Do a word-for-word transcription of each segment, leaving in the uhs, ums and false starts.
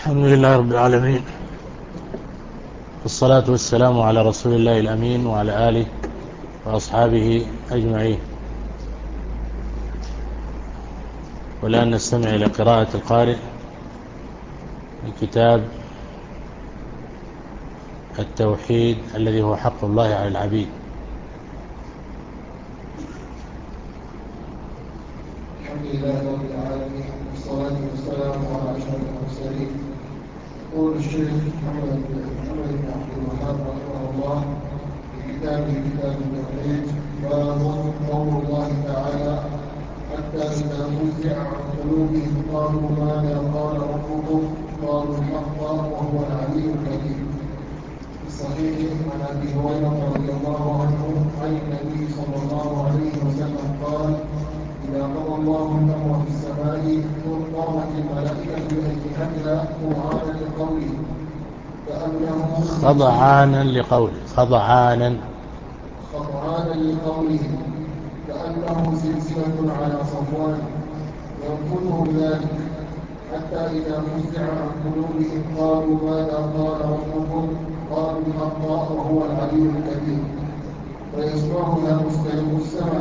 الحمد لله رب العالمين، والصلاة والسلام على رسول الله الأمين وعلى آله وأصحابه أجمعين. والآن نستمع إلى قراءة القارئ من كتاب التوحيد الذي هو حق الله على العبيد. الحمد لله رب العالمين، والصلاة والسلام على أشرف المرسلين. يقول الشيخ محمد محمد بن عبد الوهاب رحمه الله في كتابه كتاب التوحيد: باب قول الله تعالى: حتى إذا فزع عن قلوبهم قالوا ماذا قال ربكم؟ قالوا الحق وهو العلي الحكيم. في الصحيح عن أبي هريرة رضي الله عنه عن النبي صلى الله عليه وسلم قال: إذا قضى الله الأمر في السماء قامت الملائكة بأجنحتها خضعانا لقوله كأنه خضعانا لقوله خضعانا خضعانا لقوله كأنه سلسلة على صفوان ينفذهم ذلك، حتى إذا فزع عن قلوبهم قالوا ماذا قال ربكم؟ قالوا الحق وهو العلي الكبير. فيسمعها مستلم السمع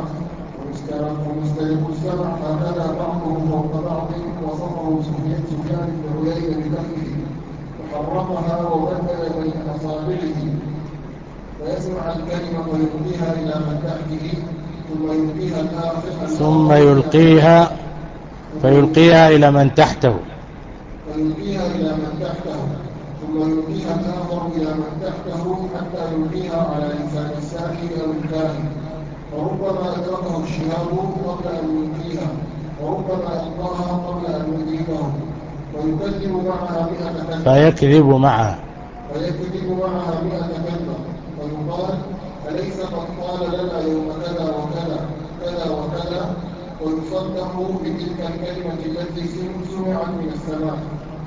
ومستلم السمع هكذا بعضهم فوق بعض، وصفه سفيان بن عيينة بكفه وحرمها وبدل بين أصابعه، فيسمع الكلمة ويلقيها إلى من تحته ثم يلقيها الآخر ثم يلقيها فيلقيها إلى من تحته فيلقيها إلى من تحته ثم يلقيها الآخر إلى من تحته حتى يلقيها على لسان الساحر أو الكاهن، وربما أدركه الشهاب قبل أن يلقيها، وربما ألقاها قبل أن يدركه، ويكذب معها مئة كلمة فيكذب معها فيكذب معها مئة كلمة ويقال: أليس قد قال لنا يوم كذا وكذا كذا وكذا؟ ويصدق بتلك الكلمة التي سمعت من السماء.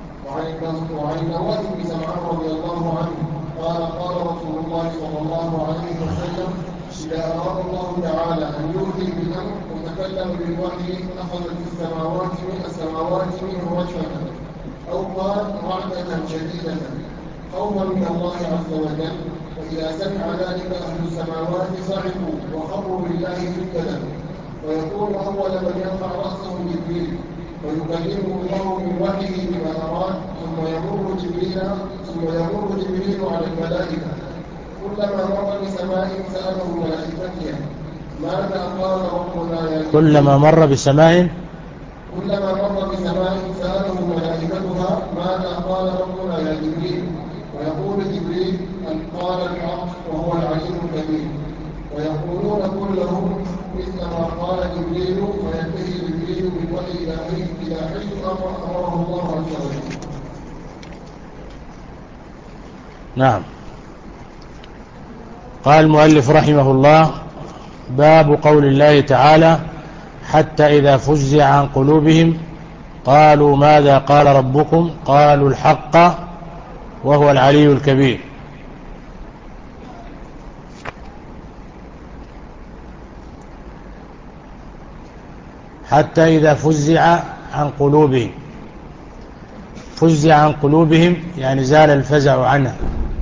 وعن النواس بن سمعان رضي الله عنه قال: قال رسول الله صلى الله عليه وسلم: إذا أراد الله تعالى أن يوحي بالأمر وتكلم بالوحي أخذت السماوات من السماوات منه رجفة، أو قال رعدة شديدة خوفا من الله عز وجل. وإذا سمع ذلك أهل السماوات صعقوا وخروا لله سجدا، ويكون أول من يرفع رأسه جبريل ويكلمه الله من وحيه بما أراد، ثم يمر جبريل ثم يمر جبريل على الملائكة. كلما مر بسماء سأله ملائكتها: ماذا قال ربنا يا جبريل؟ كلما مر بسماء كلما مر بسماء سأله ملائكتها: ماذا قال ربنا يا جبريل؟ ويقول جبريل: أن قال الحق وهو العلي الكبير. ويقولون كلهم مثل ما قال جبريل، فينتهي جبريل بالوحي إلى حيث أمره الله عز وجل. نعم. قال المؤلف رحمه الله: باب قول الله تعالى: حتى إذا فزع عن قلوبهم قالوا ماذا قال ربكم؟ قالوا الحق وهو العلي الكبير. حتى إذا فزع عن قلوبهم، فزع عن قلوبهم يعني زال الفزع عنها،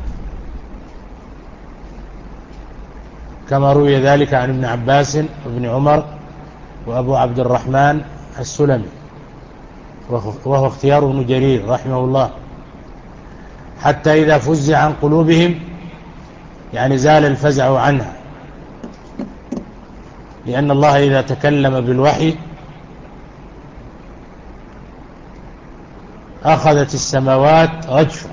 كما روي ذلك عن ابن عباس وابن عمر وأبو عبد الرحمن السلمي، وهو اختيار ابن جرير رحمه الله. حتى إذا فزع عن قلوبهم يعني زال الفزع عنها، لأن الله إذا تكلم بالوحي أخذت السماوات رجفة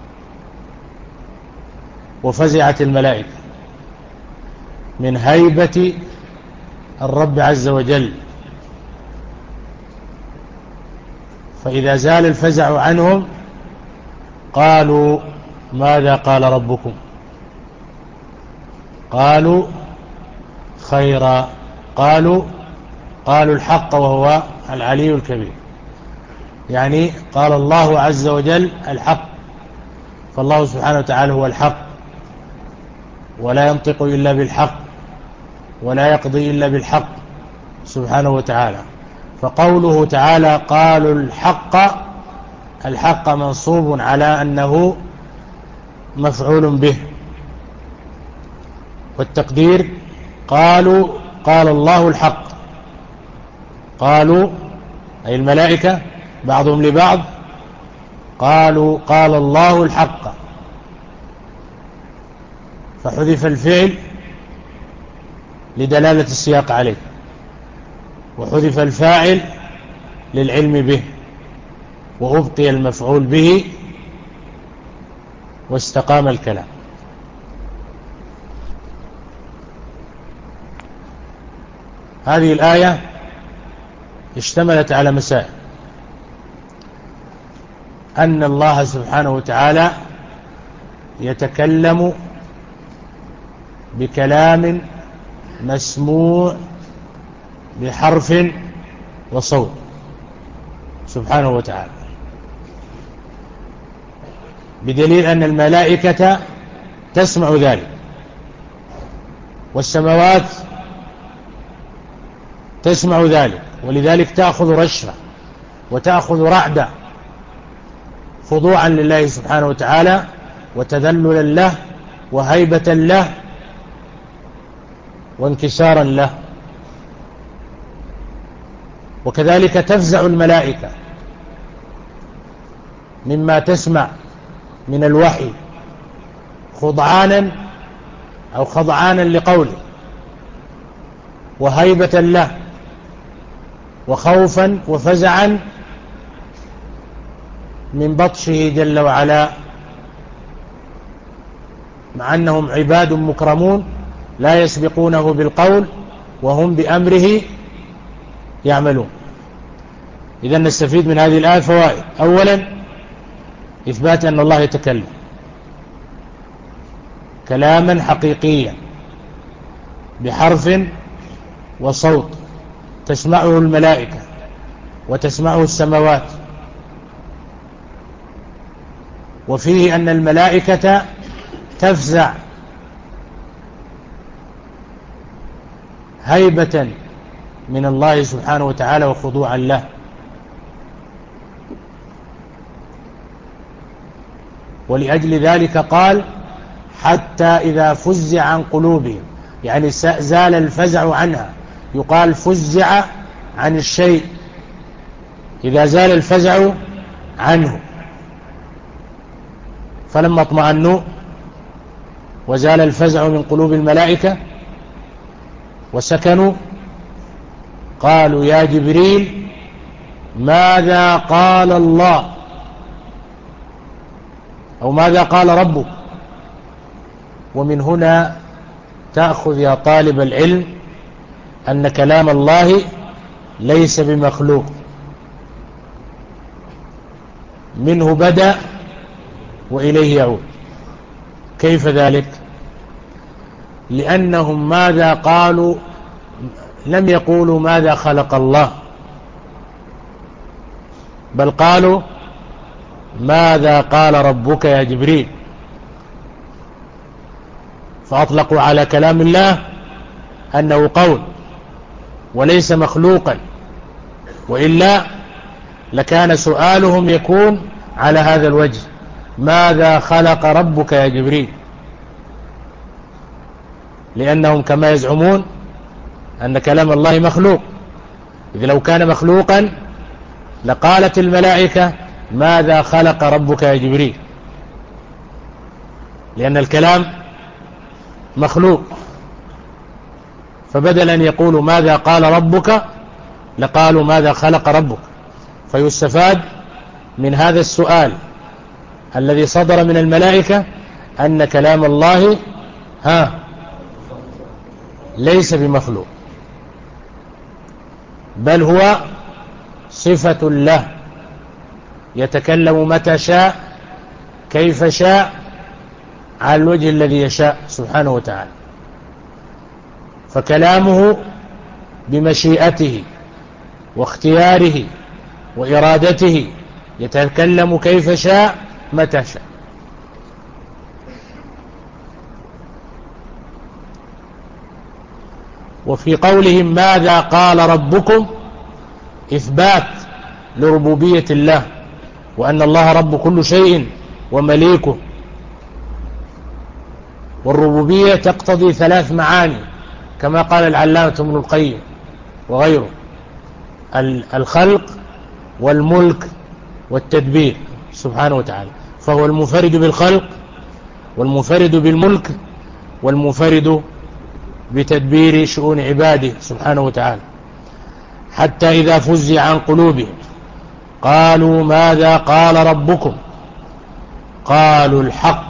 وفزعت الملائكة من هيبة الرب عز وجل. فإذا زال الفزع عنهم قالوا ماذا قال ربكم؟ قالوا خيرا، قالوا قالوا الحق وهو العلي الكبير، يعني قال الله عز وجل الحق، فالله سبحانه وتعالى هو الحق، ولا ينطق إلا بالحق، ولا يقضي إلا بالحق سبحانه وتعالى. فقوله تعالى قالوا الحق الحق منصوب على أنه مفعول به، والتقدير قالوا قال الله الحق. قالوا أي الملائكة بعضهم لبعض قالوا قال الله الحق، فحذف الفعل لدلالة السياق عليه، وحذف الفاعل للعلم به، وأبقي المفعول به، واستقام الكلام. هذه الآية اشتملت على مسائل: أن الله سبحانه وتعالى يتكلم بكلام مسموع بحرف وصوت سبحانه وتعالى، بدليل أن الملائكة تسمع ذلك، والسماوات تسمع ذلك، ولذلك تأخذ رشفة وتأخذ رعدة خضوعا لله سبحانه وتعالى، وتذللا له، وهيبة له، وانكسارا له. وكذلك تفزع الملائكة مما تسمع من الوحي خضعانا أو خضعانا لقوله، وهيبة له، وخوفا وفزعا من بطشه جل وعلا، مع أنهم عباد مكرمون لا يسبقونه بالقول وهم بأمره يعملون. إذن نستفيد من هذه الآية فوائد: أولا إثبات أن الله يتكلم كلاما حقيقيا بحرف وصوت تسمعه الملائكة وتسمعه السماوات، وفيه أن الملائكة تفزع هيبة من الله سبحانه وتعالى وخضوعا له. ولأجل ذلك قال: حتى إذا فزع عن قلوبهم، يعني زال الفزع عنها. يقال فزع عن الشيء إذا زال الفزع عنه، فلما اطمأنوا وزال الفزع من قلوب الملائكة وسكنوا قالوا: يا جبريل ماذا قال الله، أو ماذا قال ربك؟ ومن هنا تأخذ يا طالب العلم أن كلام الله ليس بمخلوق، منه بدأ وإليه يعود. كيف ذلك؟ لأنهم ماذا قالوا؟ لم يقولوا ماذا خلق الله، بل قالوا ماذا قال ربك يا جبريل، فأطلقوا على كلام الله أنه قول وليس مخلوقا، وإلا لكان سؤالهم يكون على هذا الوجه: ماذا خلق ربك يا جبريل؟ لأنهم كما يزعمون أن كلام الله مخلوق، إذ لو كان مخلوقا لقالت الملائكة ماذا خلق ربك يا جبريل، لأن الكلام مخلوق. فبدل أن يقولوا ماذا قال ربك لقالوا ماذا خلق ربك. فيستفاد من هذا السؤال الذي صدر من الملائكة أن كلام الله ها ليس بمخلوق، بل هو صفة له يتكلم متى شاء كيف شاء على الوجه الذي يشاء سبحانه وتعالى. فكلامه بمشيئته واختياره وإرادته، يتكلم كيف شاء متى شاء. وفي قولهم ماذا قال ربكم إثبات لربوبية الله وأن الله رب كل شيء ومليكه. والربوبية تقتضي ثلاث معاني كما قال العلامة ابن القيم وغيره: الخلق والملك والتدبير سبحانه وتعالى. فهو المنفرد بالخلق والمنفرد بالملك والمنفرد بتدبير شؤون عباده سبحانه وتعالى. حتى إذا فزع عن قلوبهم قالوا ماذا قال ربكم قالوا الحق.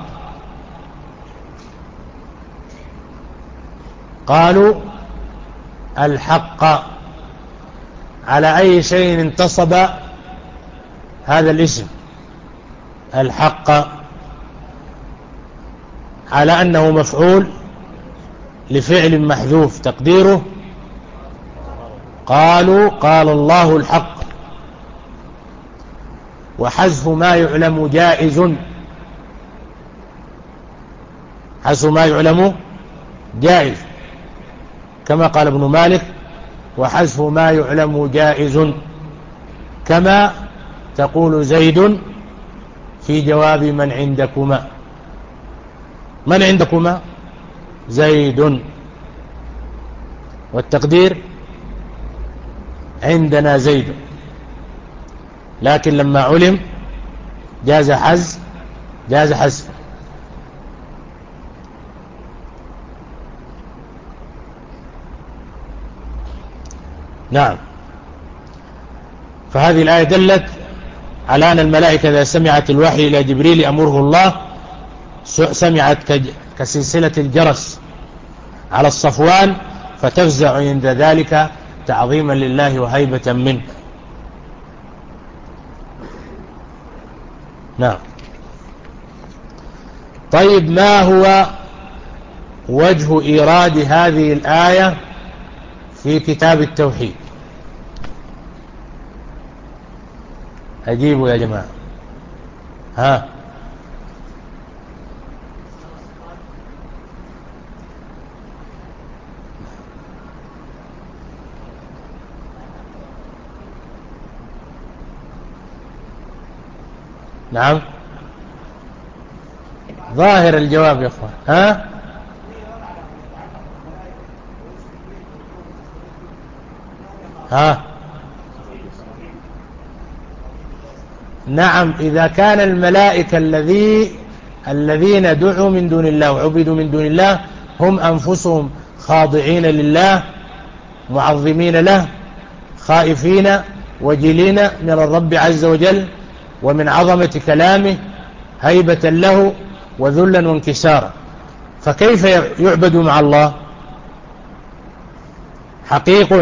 قالوا الحق. على أي شيء انتصب هذا الاسم الحق؟ على أنه مفعول لفعل محذوف تقديره قالوا قال الله الحق. وحذف ما يعلم جائز. حذف ما يعلم جائز كما قال ابن مالك: وحذف ما يعلم جائز، كما تقول زيد في جواب من عندكما. من عندكما؟ زيد. والتقدير عندنا زيد. لكن لما علم جاز حذف جاز حذف. نعم. فهذه الآية دلت على أن الملائكة إذا سمعت الوحي إلى جبريل أمره الله سمعت كسلسلة الجرس على الصفوان، فتفزع عند ذلك تعظيما لله وهيبة منه. نعم. طيب، ما هو وجه إيراد هذه الآية في كتاب التوحيد؟ أجيبوا يا جماعة. ها نعم، ظاهر الجواب يا اخوان. ها ها نعم. إذا كان الملائكة الذي الذين دعوا من دون الله وعبدوا من دون الله هم أنفسهم خاضعين لله معظمين له خائفين وجلين من الرب عز وجل ومن عظمة كلامه هيبة له وذلا وانكسارا، فكيف يعبد مع الله؟ حقيق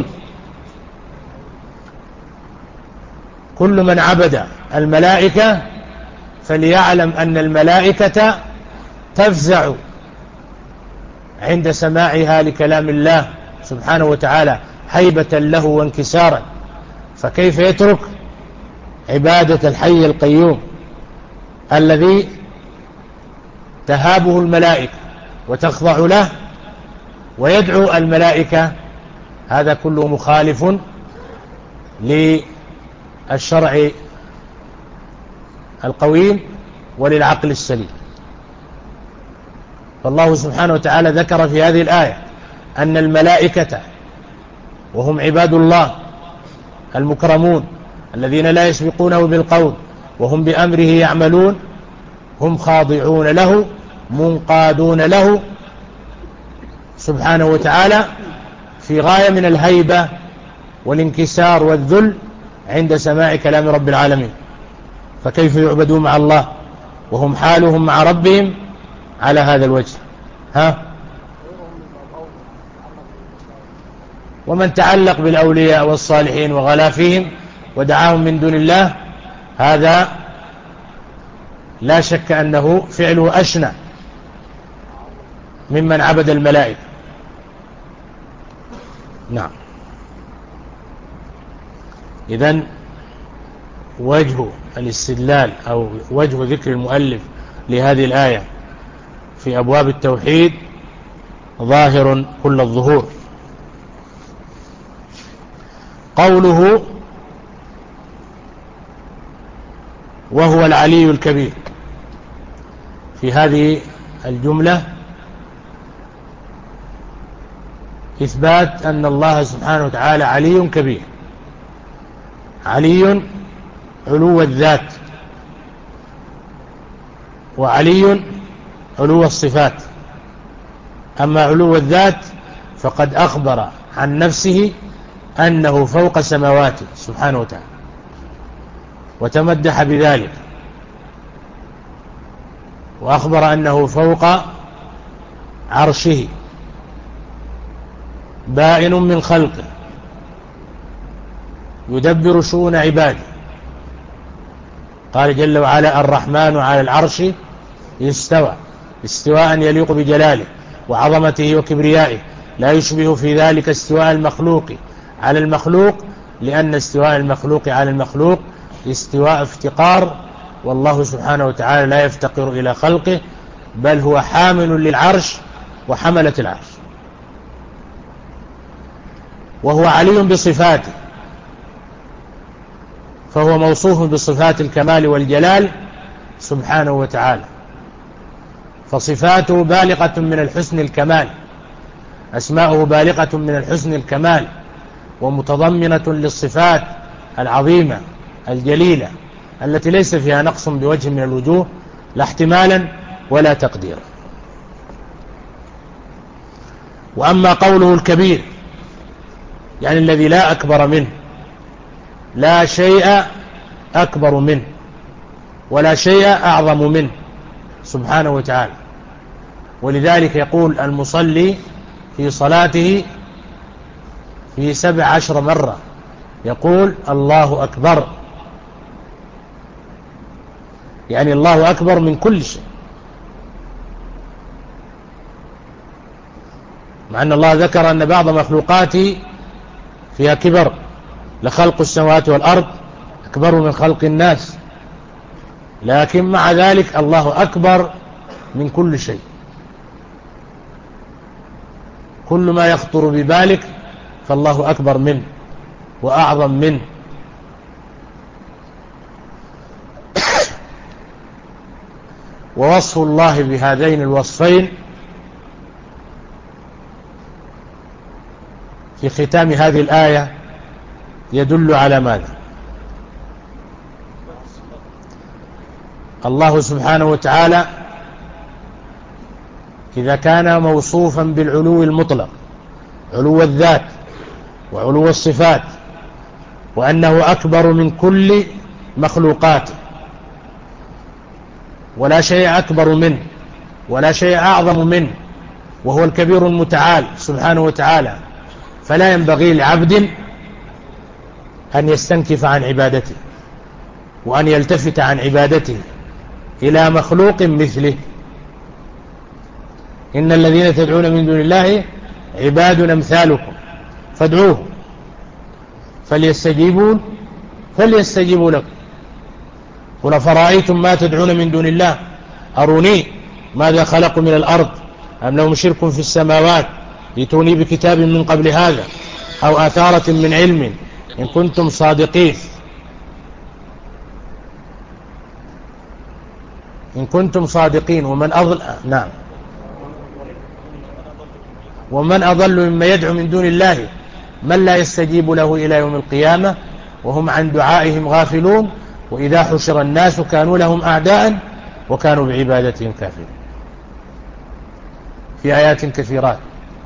كل من عبد الملائكة فليعلم أن الملائكة تفزع عند سماعها لكلام الله سبحانه وتعالى هيبة له وانكسارا، فكيف يترك عبادة الحي القيوم الذي تهابه الملائكة وتخضع له ويدعو الملائكة؟ هذا كله مخالف للشرع القويم وللعقل السليم. فالله سبحانه وتعالى ذكر في هذه الآية أن الملائكة وهم عباد الله المكرمون الذين لا يسبقونه بالقول وهم بأمره يعملون هم خاضعون له منقادون له سبحانه وتعالى في غاية من الهيبة والانكسار والذل عند سماع كلام رب العالمين، فكيف يعبدون مع الله وهم حالهم مع ربهم على هذا الوجه؟ ها ومن تعلق بالأولياء والصالحين وغلا فيهم ودعاهم من دون الله هذا لا شك أنه فعله أشنع ممن عبد الملائكة. نعم. إذن وجه الاستدلال أو وجه ذكر المؤلف لهذه الآية في أبواب التوحيد ظاهر كل الظهور. قوله وهو العلي الكبير. في هذه الجملة إثبات أن الله سبحانه وتعالى علي كبير. علي علو الذات، وعلي علو الصفات. أما علو الذات فقد أخبر عن نفسه أنه فوق سماواته سبحانه وتعالى، وتمدح بذلك، وأخبر أنه فوق عرشه بائن من خلقه يدبر شؤون عباده. قال جل وعلا: الرحمن على العرش استوى استواء يليق بجلاله وعظمته وكبريائه، لا يشبه في ذلك استواء المخلوق على المخلوق، لأن استواء المخلوق على المخلوق استواء افتقار، والله سبحانه وتعالى لا يفتقر إلى خلقه، بل هو حامل للعرش وحملة العرش. وهو علي بصفاته، فهو موصوف بصفات الكمال والجلال سبحانه وتعالى، فصفاته بالغة من الحسن الكمال، أسماؤه بالغة من الحسن الكمال، ومتضمنة للصفات العظيمة الجليلة التي ليس فيها نقص بوجه من الوجوه، لا احتمالا ولا تقديرا. وأما قوله الكبير يعني الذي لا أكبر منه، لا شيء أكبر منه ولا شيء أعظم منه سبحانه وتعالى. ولذلك يقول المصلي في صلاته في سبع عشر مرة يقول: الله أكبر، يعني الله أكبر من كل شيء، مع أن الله ذكر أن بعض مخلوقاته فيها كبر، لخلق السماوات والأرض أكبر من خلق الناس، لكن مع ذلك الله أكبر من كل شيء. كل ما يخطر ببالك فالله أكبر منه وأعظم منه. ووصف الله بهذين الوصفين في ختام هذه الآية يدل على ماذا؟ الله سبحانه وتعالى إذا كان موصوفا بالعلو المطلق، علو الذات وعلو الصفات، وأنه أكبر من كل مخلوقاته، ولا شيء أكبر منه ولا شيء أعظم منه، وهو الكبير المتعال سبحانه وتعالى، فلا ينبغي لعبد أن يستنكف عن عبادته وأن يلتفت عن عبادته إلى مخلوق مثله. إن الذين تدعون من دون الله عباد أمثالكم فادعوه فليستجيبون فليستجيبوا لكم. قل فرأيتم ما تدعون من دون الله أروني ماذا خلقوا من الأرض أم لهم شرك في السماوات ائتوني بكتاب من قبل هذا أو آثارة من علم إن كنتم صادقين إن كنتم صادقين ومن أضل نعم ومن أضل مما يدعو من دون الله من لا يستجيب له إلى يوم القيامة وهم عن دعائهم غافلون وإذا حشر الناس كانوا لهم أعداء وكانوا بعبادتهم كافرين. في آيات كثيرات.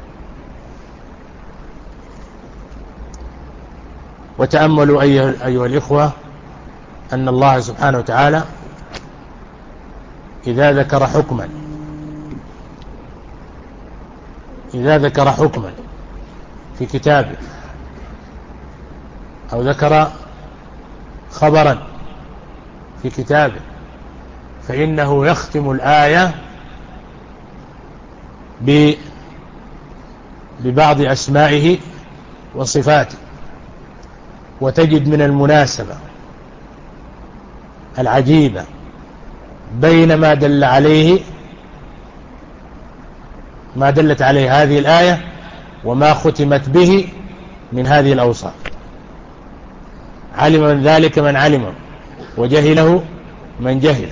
وتأملوا أيها, أيها الإخوة أن الله سبحانه وتعالى إذا ذكر حكما إذا ذكر حكما في كتابه أو ذكر خبرا في كتابه فإنه يختم الآية ببعض أسمائه وصفاته، وتجد من المناسبة العجيبة بين ما دل عليه ما دلت عليه هذه الآية وما ختمت به من هذه الأوصاف. علم من ذلك من علمه وجهله من جهل.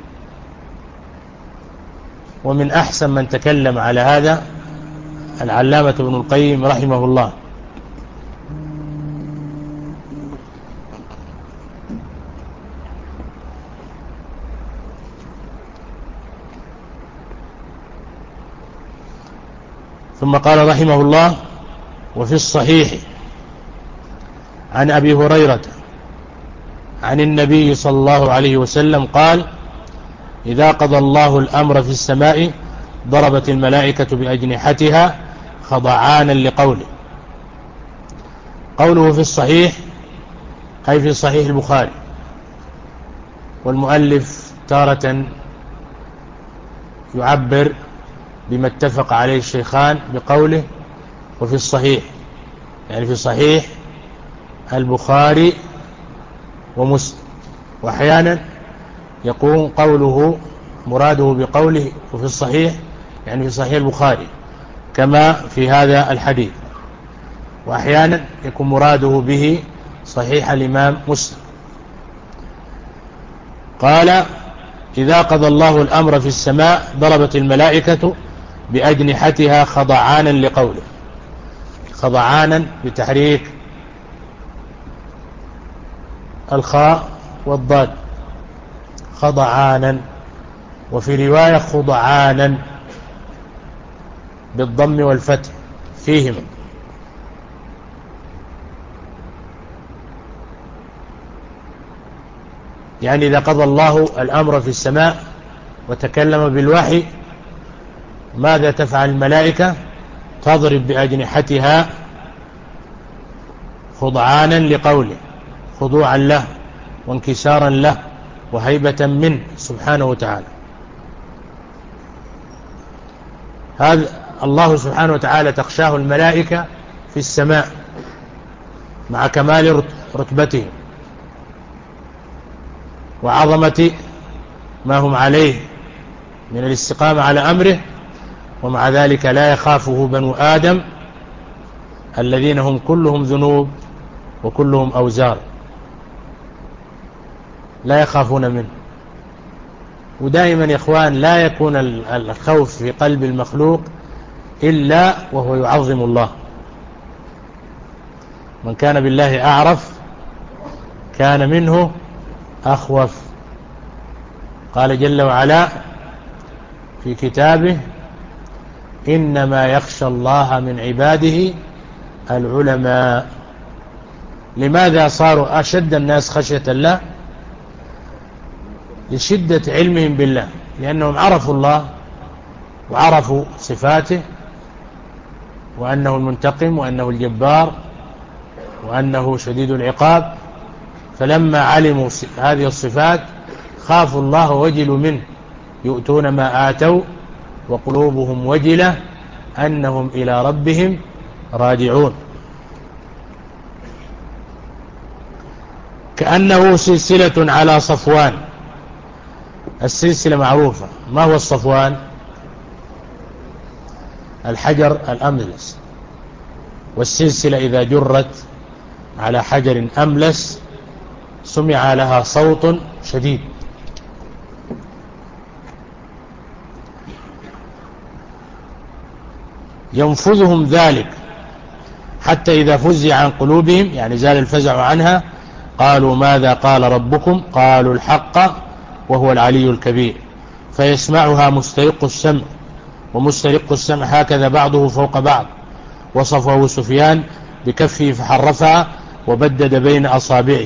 ومن أحسن من تكلم على هذا العلامة ابن القيم رحمه الله. ثم قال رحمه الله: وفي الصحيح عن أبي هريرة عن النبي صلى الله عليه وسلم قال: إذا قضى الله الأمر في السماء ضربت الملائكة بأجنحتها خضعانا لقوله. قوله في الصحيح أي في صحيح البخاري، والمؤلف تارة يعبر بما اتفق عليه الشيخان بقوله وفي الصحيح، يعني في صحيح البخاري ومسلم. وأحيانا يكون قوله مراده بقوله وفي الصحيح يعني في صحيح البخاري كما في هذا الحديث، وأحيانا يكون مراده به صحيح الإمام مسلم. قال: إذا قضى الله الأمر في السماء ضربت الملائكة بأجنحتها خضعانا لقوله. خضعانا بتحريك الخاء والضاد، خضعانا. وفي رواية خضعانا بالضم والفتح فيهما. يعني إذا قضى الله الأمر في السماء وتكلم بالوحي ماذا تفعل الملائكة؟ تضرب بأجنحتها خضعانا لقوله، خضوعا له وانكسارا له وهيبة منه سبحانه وتعالى. هذا الله سبحانه وتعالى تخشاه الملائكة في السماء مع كمال رتبته وعظمة ما هم عليه من الاستقامة على أمره، ومع ذلك لا يخافه بنو آدم الذين هم كلهم ذنوب وكلهم أوزار، لا يخافون منه. ودائما يا إخوان لا يكون الخوف في قلب المخلوق إلا وهو يعظم الله. من كان بالله أعرف كان منه أخوف. قال جل وعلا في كتابه: إنما يخشى الله من عباده العلماء. لماذا صاروا أشد الناس خشية الله؟ لشدة علمهم بالله، لأنهم عرفوا الله وعرفوا صفاته، وأنه المنتقم وأنه الجبار وأنه شديد العقاب. فلما علموا هذه الصفات خافوا الله ووجلوا منه، يؤتون ما آتوا وقلوبهم وجلة أنهم إلى ربهم راجعون. كأنه سلسلة على صفوان. السلسلة معروفة. ما هو الصفوان؟ الحجر الأملس. والسلسلة إذا جرت على حجر أملس سمع لها صوت شديد. ينفذهم ذلك حتى إذا فزع عن قلوبهم، يعني زال الفزع عنها، قالوا ماذا قال ربكم؟ قالوا الحق وهو العلي الكبير. فيسمعها مسترق السمع، ومسترق السمع هكذا بعضه فوق بعض. وصفه سفيان بكفه فحرفها وبدد بين أصابعه،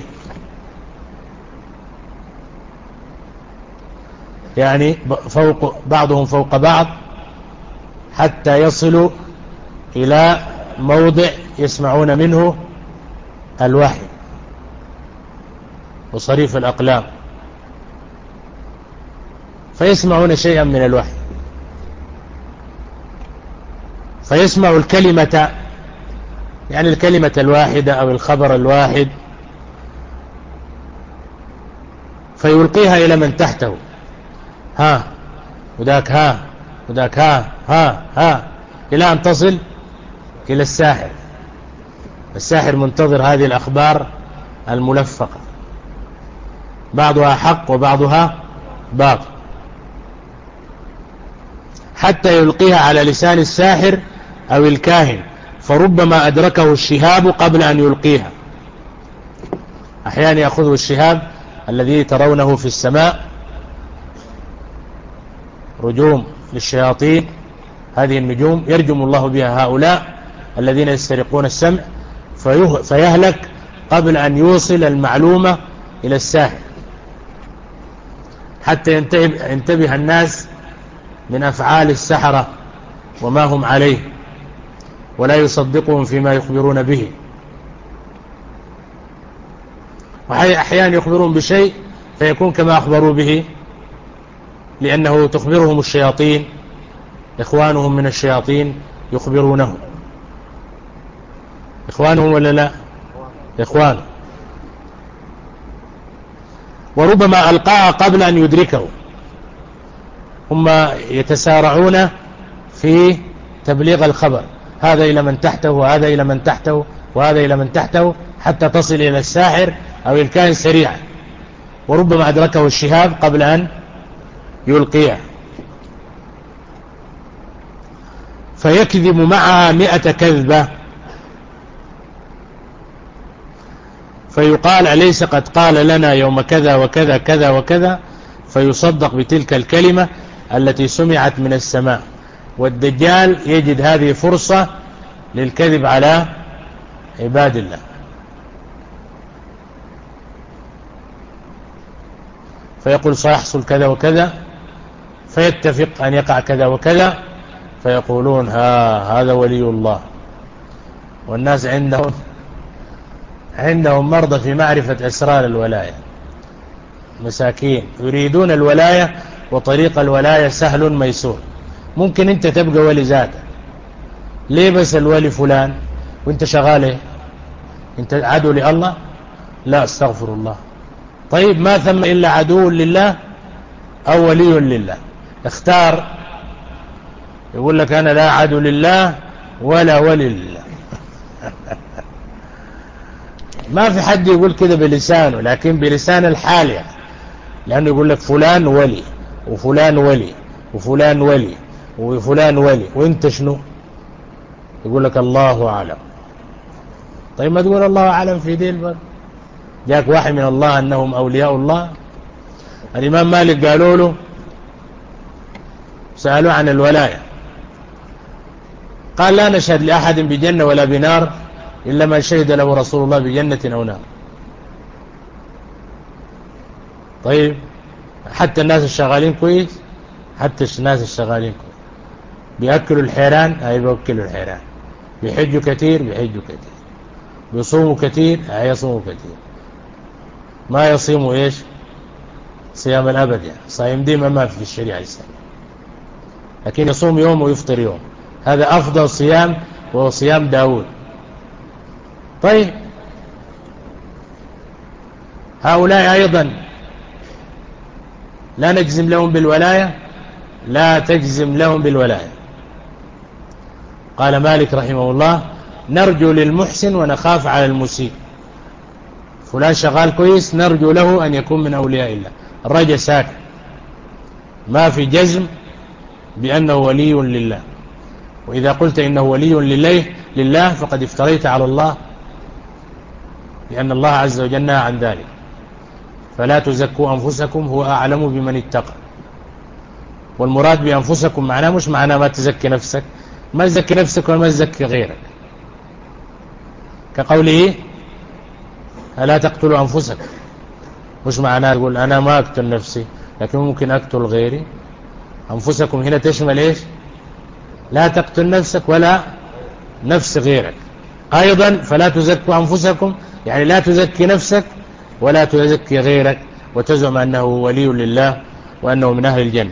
يعني فوق بعضهم فوق بعض حتى يصلوا إلى موضع يسمعون منه الوحي وصريف الأقلام، فيسمعون شيئا من الوحي، فيسمع الكلمة، يعني الكلمة الواحدة أو الخبر الواحد، فيلقيها إلى من تحته، ها وذاك ها وذاك ها ها ها إلى أن تصل إلى الساحر. الساحر منتظر هذه الأخبار الملفقة، بعضها حق وبعضها باطل، حتى يلقيها على لسان الساحر أو الكاهن، فربما أدركه الشهاب قبل أن يلقيها. أحيانا يأخذه الشهاب الذي ترونه في السماء، رجوم للشياطين، هذه النجوم يرجم الله بها هؤلاء الذين يسترقون السمع، فيهلك قبل أن يوصل المعلومة إلى الساحر، حتى ينتبه الناس من أفعال السحرة وما هم عليه، ولا يصدقهم فيما يخبرون به. وأحيانا يخبرون بشيء فيكون كما أخبروا به، لأنه تخبرهم الشياطين، إخوانهم من الشياطين يخبرونه. إخوانهم ولا لا؟ إخوان. وربما ألقاها قبل أن يدركه، هم يتسارعون في تبليغ الخبر، هذا إلى من تحته وهذا إلى من تحته وهذا إلى من تحته، حتى تصل إلى الساحر أو الكاهن سريعا، وربما أدركه الشهاب قبل أن يلقيه، فيكذب معها مئة كذبة، فيقال أليس قد قال لنا يوم كذا وكذا كذا وكذا، فيصدق بتلك الكلمة التي سمعت من السماء. والدجال يجد هذه فرصة للكذب على عباد الله. فيقول سيحصل كذا وكذا، فيتفق أن يقع كذا وكذا، فيقولون ها هذا ولي الله. والناس عندهم عندهم مرضى في معرفة أسرار الولاية، مساكين يريدون الولاية، وطريق الولاية سهل ميسور. ممكن انت تبقى ولي ذاتك، ليه بس الولي فلان وانت شغاله؟ انت عدو لله؟ لا، استغفر الله. طيب ما ثم إلا عدو لله أو ولي لله، اختار. يقول لك أنا لا عدو لله ولا ولي لله. ما في حد يقول كده بلسانه، لكن بلسان الحال يعني. لأنه يقول لك فلان ولي وفلان ولي وفلان ولي وفلان ولي، وانت شنو؟ يقول لك الله أعلم. طيب ما تقول الله أعلم في دين بر؟ جاك واحد من الله أنهم أولياء الله. الإمام مالك قالوا له، سألوا عن الولاية، قال لا نشهد لأحد بجنة ولا بنار إلا ما شهد له رسول الله بجنة أو نار. طيب حتى الناس الشغالين كويس، حتى الناس الشغالين كويس بيأكلوا الحيران، هاي بيأكلوا الحيران، بيحجوا كثير بيحجوا كثير، بيصوموا كثير هاي يصوموا كثير، ما يصيموا ايش؟ صيام الأبد، يعني صايم ديما ما في الشريعة الإسلامية، لكن يصوم يوم ويفطر يوم، هذا أفضل صيام وهو صيام داود. طيب هؤلاء أيضا لا نجزم لهم بالولاية، لا تجزم لهم بالولاية. قال مالك رحمه الله: نرجو للمحسن ونخاف على المسيء. فلان شغال كويس، نرجو له أن يكون من أولياء الله، الرجاء ساكن، ما في جزم بأنه ولي لله. وإذا قلت إنه ولي لله لله فقد افتريت على الله، لأن الله عز وجل نهى عن ذلك. فلا تزكوا أنفسكم، هو أعلم بمن اتقى. والمراد بأنفسكم معناه مش معناه ما تزكي نفسك، ما تزكي نفسك وما تزكي غيرك، كقوله ألا تقتلوا أنفسكم، مش معناه تقول أنا ما أقتل نفسي لكن ممكن أقتل غيري. أنفسكم هنا تشمل إيش؟ لا تقتل نفسك ولا نفس غيرك. أيضا فلا تزكوا أنفسكم، يعني لا تزكي نفسك ولا تزكي غيرك وتزعم أنه ولي لله وأنه من أهل الجنة.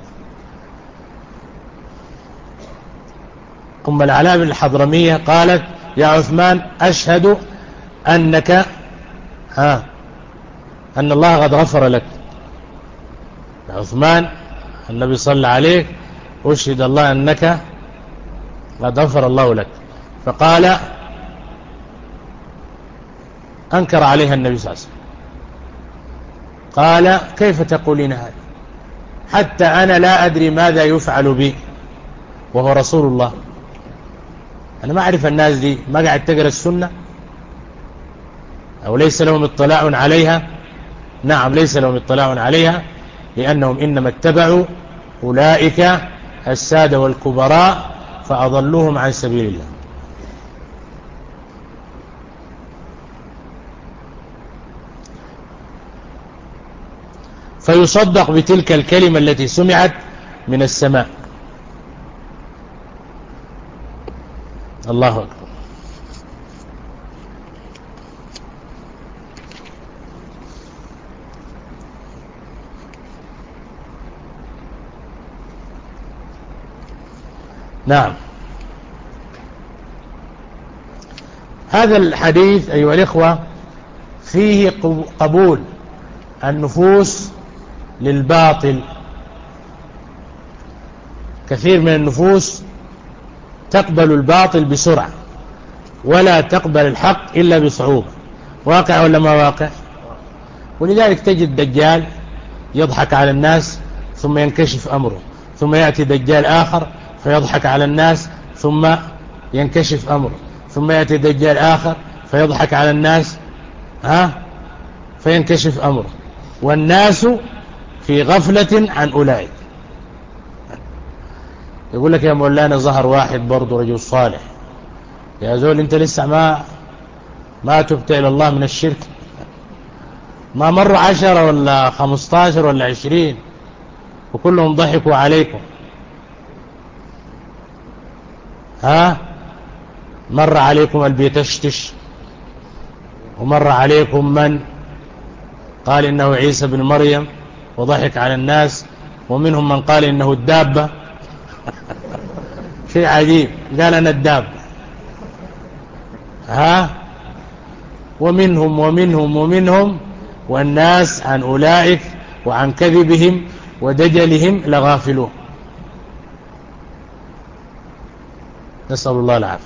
أم العلاء بن الحضرمية قالت: يا عثمان أشهد أنك ها أن الله قد غفر لك. يا عثمان النبي صلى عليه، أشهد الله أنك قد غفر الله لك. فقال، أنكر عليها النبي صلى الله عليه وسلم، قال كيف تقولين هذا؟ حتى أنا لا أدري ماذا يفعل بي وهو رسول الله. أنا ما أعرف الناس دي ما قاعد تقرأ السنة أو ليس لهم اطلاع عليها. نعم ليس لهم اطلاع عليها، لأنهم إنما اتبعوا أولئك السادة والكبراء فأضلوهم عن سبيل الله. فيصدق بتلك الكلمة التي سمعت من السماء. الله أكبر. نعم. هذا الحديث أيها الإخوة فيه قبول النفوس للباطل. كثير من النفوس تقبل الباطل بسرعة ولا تقبل الحق إلا بصعوبة. واقع ولا ما واقع؟ ولذلك تجد دجال يضحك على الناس ثم ينكشف أمره، ثم يأتي دجال آخر فيضحك على الناس ثم ينكشف أمره، ثم يأتي دجال آخر فيضحك على الناس ها فينكشف أمره، والناس في غفلة عن أولئك. يقول لك يا مولانا ظهر واحد برضو رجل صالح، يا زول انت لسه ما ما تبت إلى الله من الشرك، ما مروا عشرة ولا خمستاشر ولا عشرين وكلهم ضحكوا عليكم. ها مر عليكم البيتشتش، ومر عليكم من قال إنه عيسى بن مريم وضحك على الناس، ومنهم من قال إنه الدابة شيء عجيب، قال أنا الدابة. ها ومنهم ومنهم ومنهم والناس عن أولئك وعن كذبهم ودجلهم لغافلون. نسأل الله العافية.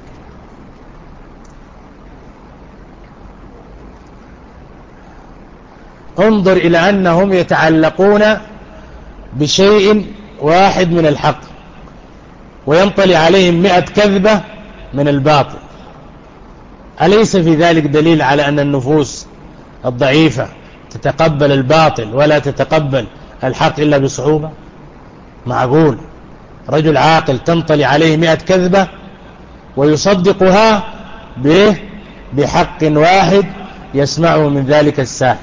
انظر إلى أنهم يتعلقون بشيء واحد من الحق وينطلي عليهم مئة كذبة من الباطل. أليس في ذلك دليل على أن النفوس الضعيفة تتقبل الباطل ولا تتقبل الحق إلا بصعوبة؟ معقول رجل عاقل تنطلي عليه مئة كذبة ويصدقها بحق واحد يسمعه من ذلك الساحر؟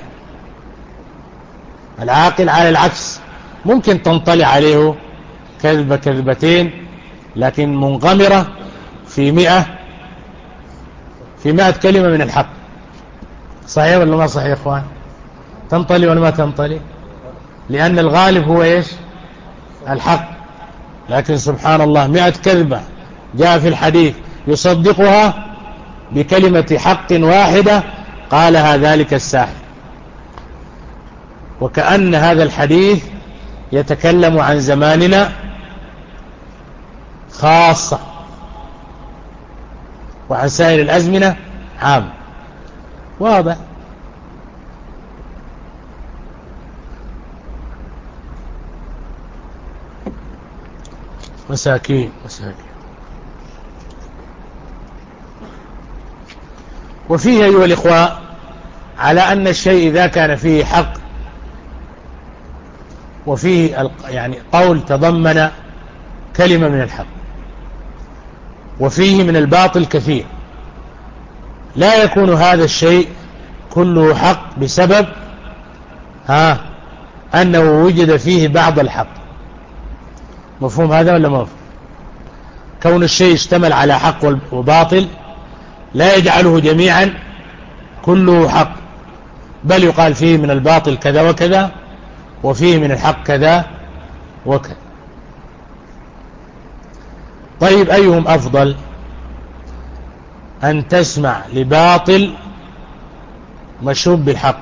العاقل على العكس ممكن تنطلي عليه كذبة كذبتين لكن منغمرة في مئة في مئة كلمة من الحق. صحيح ولا ما صحيح يا اخوان؟ تنطلي ولا ما تنطلي؟ لأن الغالب هو ايش؟ الحق. لكن سبحان الله مئة كذبة جاء في الحديث يصدقها بكلمة حق واحدة قالها ذلك الساحر. وكأن هذا الحديث يتكلم عن زماننا خاصة وعن سائر الأزمنة عام. واضح. مساكين مساكين. وفيه أيها الإخوة على أن الشيء إذا كان فيه حق وفيه يعني قول تضمن كلمة من الحق وفيه من الباطل كثير، لا يكون هذا الشيء كله حق بسبب ها أنه وجد فيه بعض الحق. مفهوم هذا ولا مفهوم؟ كون الشيء اشتمل على حق وباطل لا يجعله جميعا كله حق، بل يقال فيه من الباطل كذا وكذا وفيه من الحق كذا وكذا. طيب أيهم أفضل، أن تسمع لباطل مشوب بالحق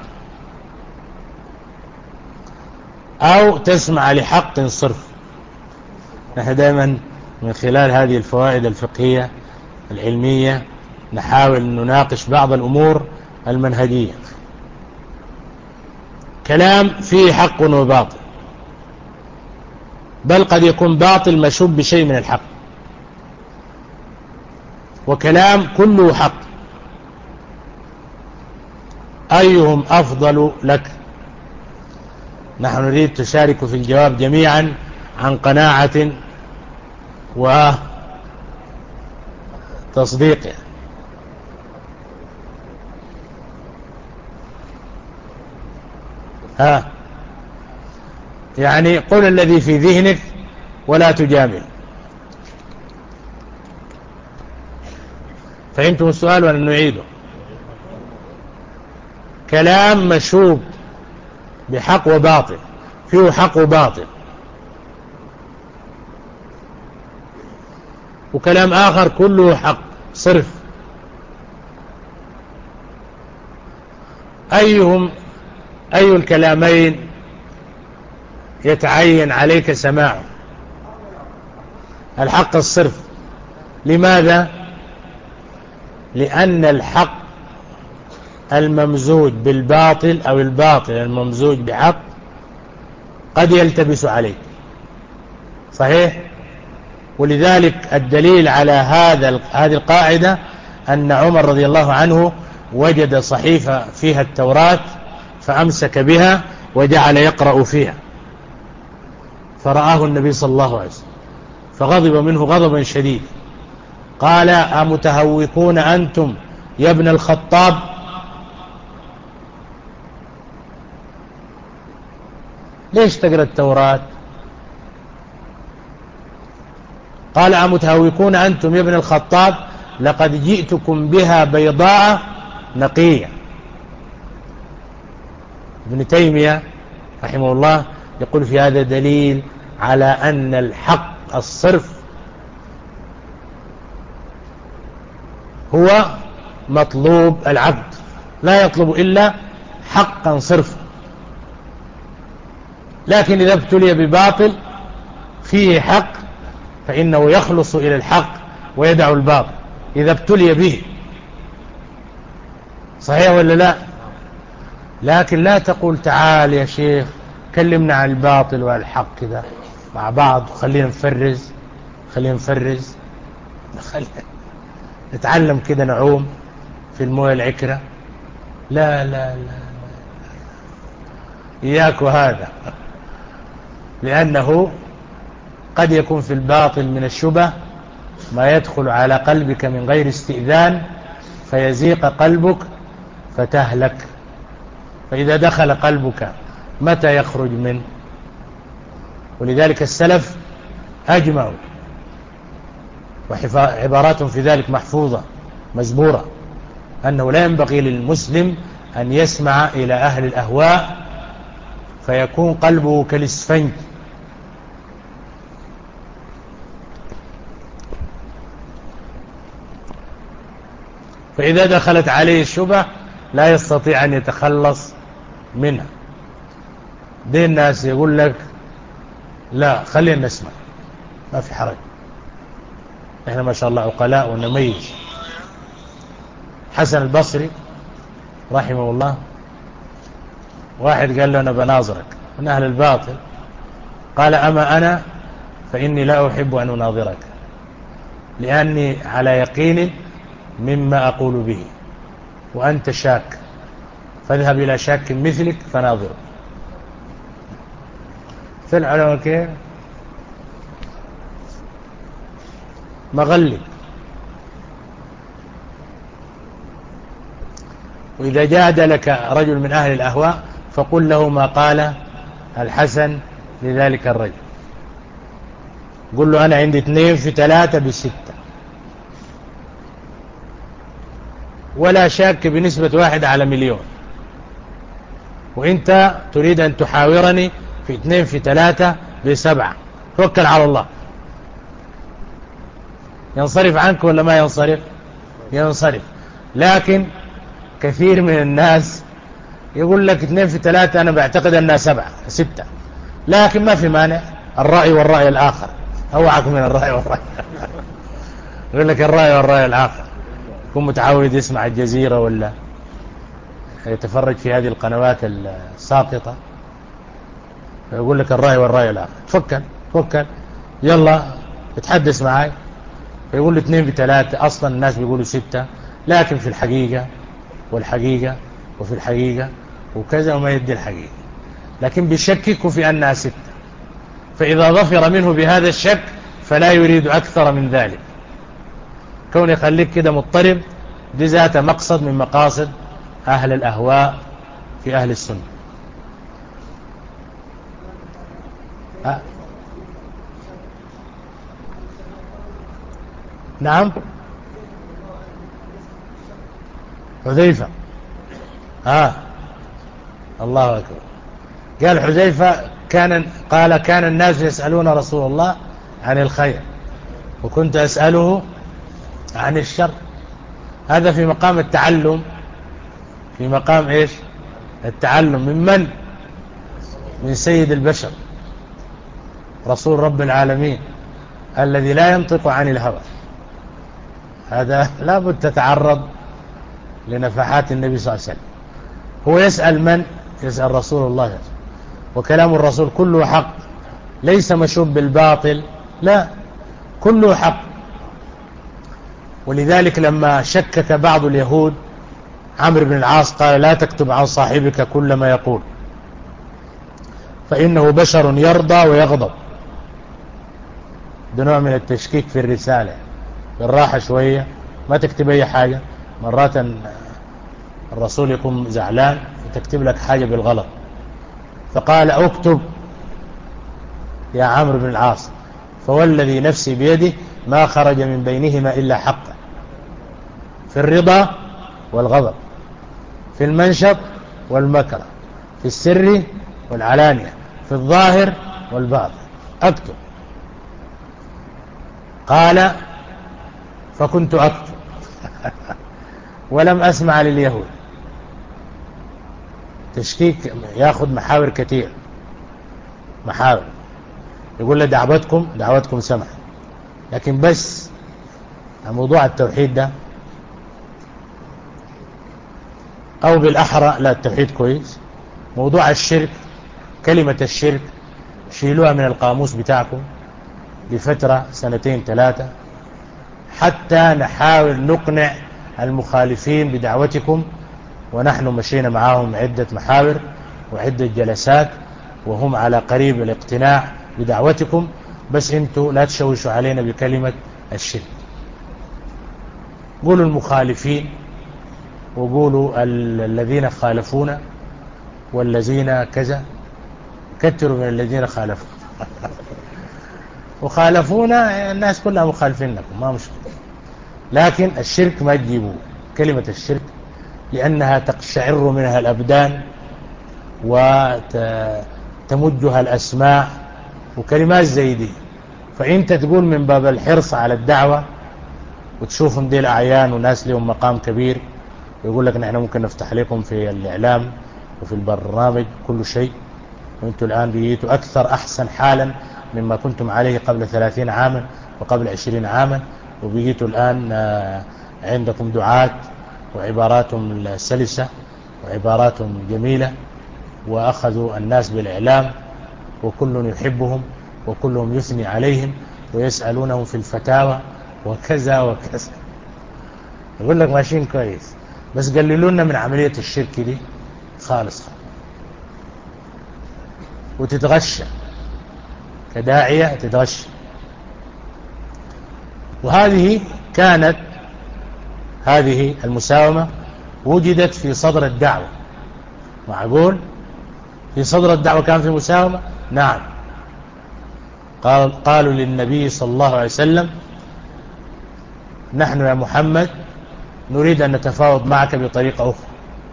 أو تسمع لحق صرف؟ نحن دائما من خلال هذه الفوائد الفقهية العلمية نحاول أن نناقش بعض الأمور المنهجية. كلام فيه حق وباطل، بل قد يكون باطل مشوب بشيء من الحق، وكلام كله حق. أيهم أفضل لك؟ نحن نريد تشارك في الجواب جميعا عن قناعة وتصديق. ها يعني قل الذي في ذهنك ولا تجامل. فهمتم السؤال ولا نعيده؟ كلام مشوب بحق وباطل، فيه حق وباطل، وكلام آخر كله حق صرف. أيهم أي الكلامين يتعين عليك سماعه؟ الحق الصرف. لماذا؟ لأن الحق الممزوج بالباطل أو الباطل الممزوج بحق قد يلتبس عليك، صحيح؟ ولذلك الدليل على هذا هذه القاعدة أن عمر رضي الله عنه وجد صحيفة فيها التوراة فأمسك بها وجعل يقرأ فيها، فرآه النبي صلى الله عليه وسلم فغضب منه غضبا شديدا، قال: أمتهوكون أنتم يا ابن الخطاب؟ ليش تقرأ التوراة؟ قال: أمتهوكون أنتم يا ابن الخطاب؟ لقد جئتكم بها بيضاء نقية. ابن تيمية رحمه الله يقول في هذا دليل على أن الحق الصرف هو مطلوب العبد، لا يطلب إلا حقا صرفا. لكن إذا ابتلي بباطل فيه حق فإنه يخلص إلى الحق ويدع الباطل إذا ابتلي به، صحيح ولا لا؟ لكن لا تقول تعال يا شيخ كلمنا عن الباطل والحق كذا مع بعض وخلينا نفرز خلينا نفرز خلينا نتعلم كذا نعوم في المويه العكرة. لا لا لا, لا. إياك وهذا، لأنه قد يكون في الباطل من الشبه ما يدخل على قلبك من غير استئذان فيزيق قلبك فتهلك. فإذا دخل قلبك متى يخرج منه؟ ولذلك السلف أجمعوا، وعباراتهم في ذلك محفوظة مزبورة، أنه لا ينبغي للمسلم أن يسمع إلى أهل الأهواء فيكون قلبه كالإسفنج. فإذا دخلت عليه الشبه لا يستطيع أن يتخلص منها. دي الناس يقول لك لا خلينا نسمع ما في حرج، احنا ما شاء الله عقلاء ونميز. حسن البصري رحمه الله واحد قال له أنا بناظرك من أهل الباطل، قال: أما أنا فإني لا أحب أن أناظرك لأني على يقين مما أقول به وأنت شاك، فاذهب إلى شاك مثلك فناظر. في العلماء كيف مغلب. وإذا جادلك رجل من أهل الأهواء فقل له ما قال الحسن لذلك الرجل، قل له أنا عندي اثنين في ثلاثة بستة، ولا شك بنسبة واحد على مليون، وإنت تريد أن تحاورني في اثنين في ثلاثة بسبعة، توكل على الله. ينصرف عنك ولا ما ينصرف؟ ينصرف. لكن كثير من الناس يقول لك اثنين في ثلاثة أنا بعتقد أنها سبعة ستة، لكن ما في مانع الرأي والرأي الآخر، أوعك من الرأي والرأي يقول لك الرأي والرأي الآخر. يكون متعود يسمع الجزيرة ولا يتفرج في هذه القنوات ساقطة، فيقول لك الرأي والرأي الآخر، تفكر تفكر يلا اتحدث معاي، فيقول له اثنين بثلاثة، أصلا الناس بيقولوا ستة، لكن في الحقيقة والحقيقة وفي الحقيقة وكذا، وما يدي الحقيقة، لكن بيشكك في أنها ستة، فإذا ظفر منه بهذا الشك فلا يريد أكثر من ذلك. كون يخليك كده مضطرب، دي ذات مقصد من مقاصد أهل الأهواء في أهل السنة. أه؟ نعم، حذيفة آه الله أكبر. قال حذيفة كان قال كان الناس يسألون رسول الله عن الخير وكنت أسأله عن الشر. هذا في مقام التعلم، في مقام إيش؟ التعلم من من؟ من سيد البشر رسول رب العالمين الذي لا ينطق عن الهوى. هذا لابد تتعرض لنفحات النبي صلى الله عليه وسلم. هو يسأل من؟ يسأل رسول الله، وكلام الرسول كله حق، ليس مشوب بالباطل، لا، كله حق. ولذلك لما شكك بعض اليهود عمرو بن العاص قال لا تكتب عن صاحبك كل ما يقول، فإنه بشر يرضى ويغضب. ده نوع من التشكيك في الرسالة، بالراحة شوية، ما تكتب أي حاجة. مرات الرسول يكون زعلان وتكتب لك حاجة بالغلط، فقال اكتب يا عمرو بن العاص فوالذي نفسي بيده ما خرج من بينهما إلا حقا، في الرضا والغضب، في المنشط والمكره، في السر والعلانية، في الظاهر والباطن، اكتب. قال فكنت اكتب ولم اسمع لليهود. تشكيك ياخذ محاور كثير، محاور. يقول له دعوتكم دعوتكم سمح، لكن بس موضوع التوحيد ده، او بالاحرى لا التوحيد كويس، موضوع الشرك، كلمة الشرك شيلوها من القاموس بتاعكم لفترة سنتين ثلاثة، حتى نحاول نقنع المخالفين بدعوتكم. ونحن مشينا معاهم عدة محاور وعدة جلسات، وهم على قريب الاقتناع بدعوتكم، بس انتوا لا تشوشوا علينا بكلمة الشرك. قولوا المخالفين، وقولوا الذين خالفونا والذين كذا، كتروا من الذين خالفوا وخالفونا، الناس كلها مخالفين لكم، ما مشكلة. لكن الشرك ما تجيبوا كلمة الشرك، لأنها تقشعر منها الأبدان وتمجها الأسماع وكلمات زي دي. فأنت تقول من باب الحرص على الدعوة، وتشوفهم دي الأعيان وناس لهم مقام كبير، ويقول لك نحن ممكن نفتح لكم في الإعلام وفي البرنامج كل شيء، وانتم الآن بيتوا أكثر أحسن حالا مما كنتم عليه قبل ثلاثين عاما وقبل عشرين عاما، وبيتوا الآن عندكم دعاة وعباراتهم سلسة وعباراتهم جميلة، وأخذوا الناس بالإعلام، وكل يحبهم وكلهم يثني عليهم ويسألونهم في الفتاوى وكذا وكذا. يقول لك ماشيين كويس، بس قللوا لنا من عملية الشرك دي خالص، وتتغشى كداعية تتغشى. وهذه كانت هذه المساومة وجدت في صدر الدعوة. معقول في صدر الدعوة كان في مساومة؟ نعم. قال قالوا للنبي صلى الله عليه وسلم نحن يا محمد نريد أن نتفاوض معك بطريقة أخرى،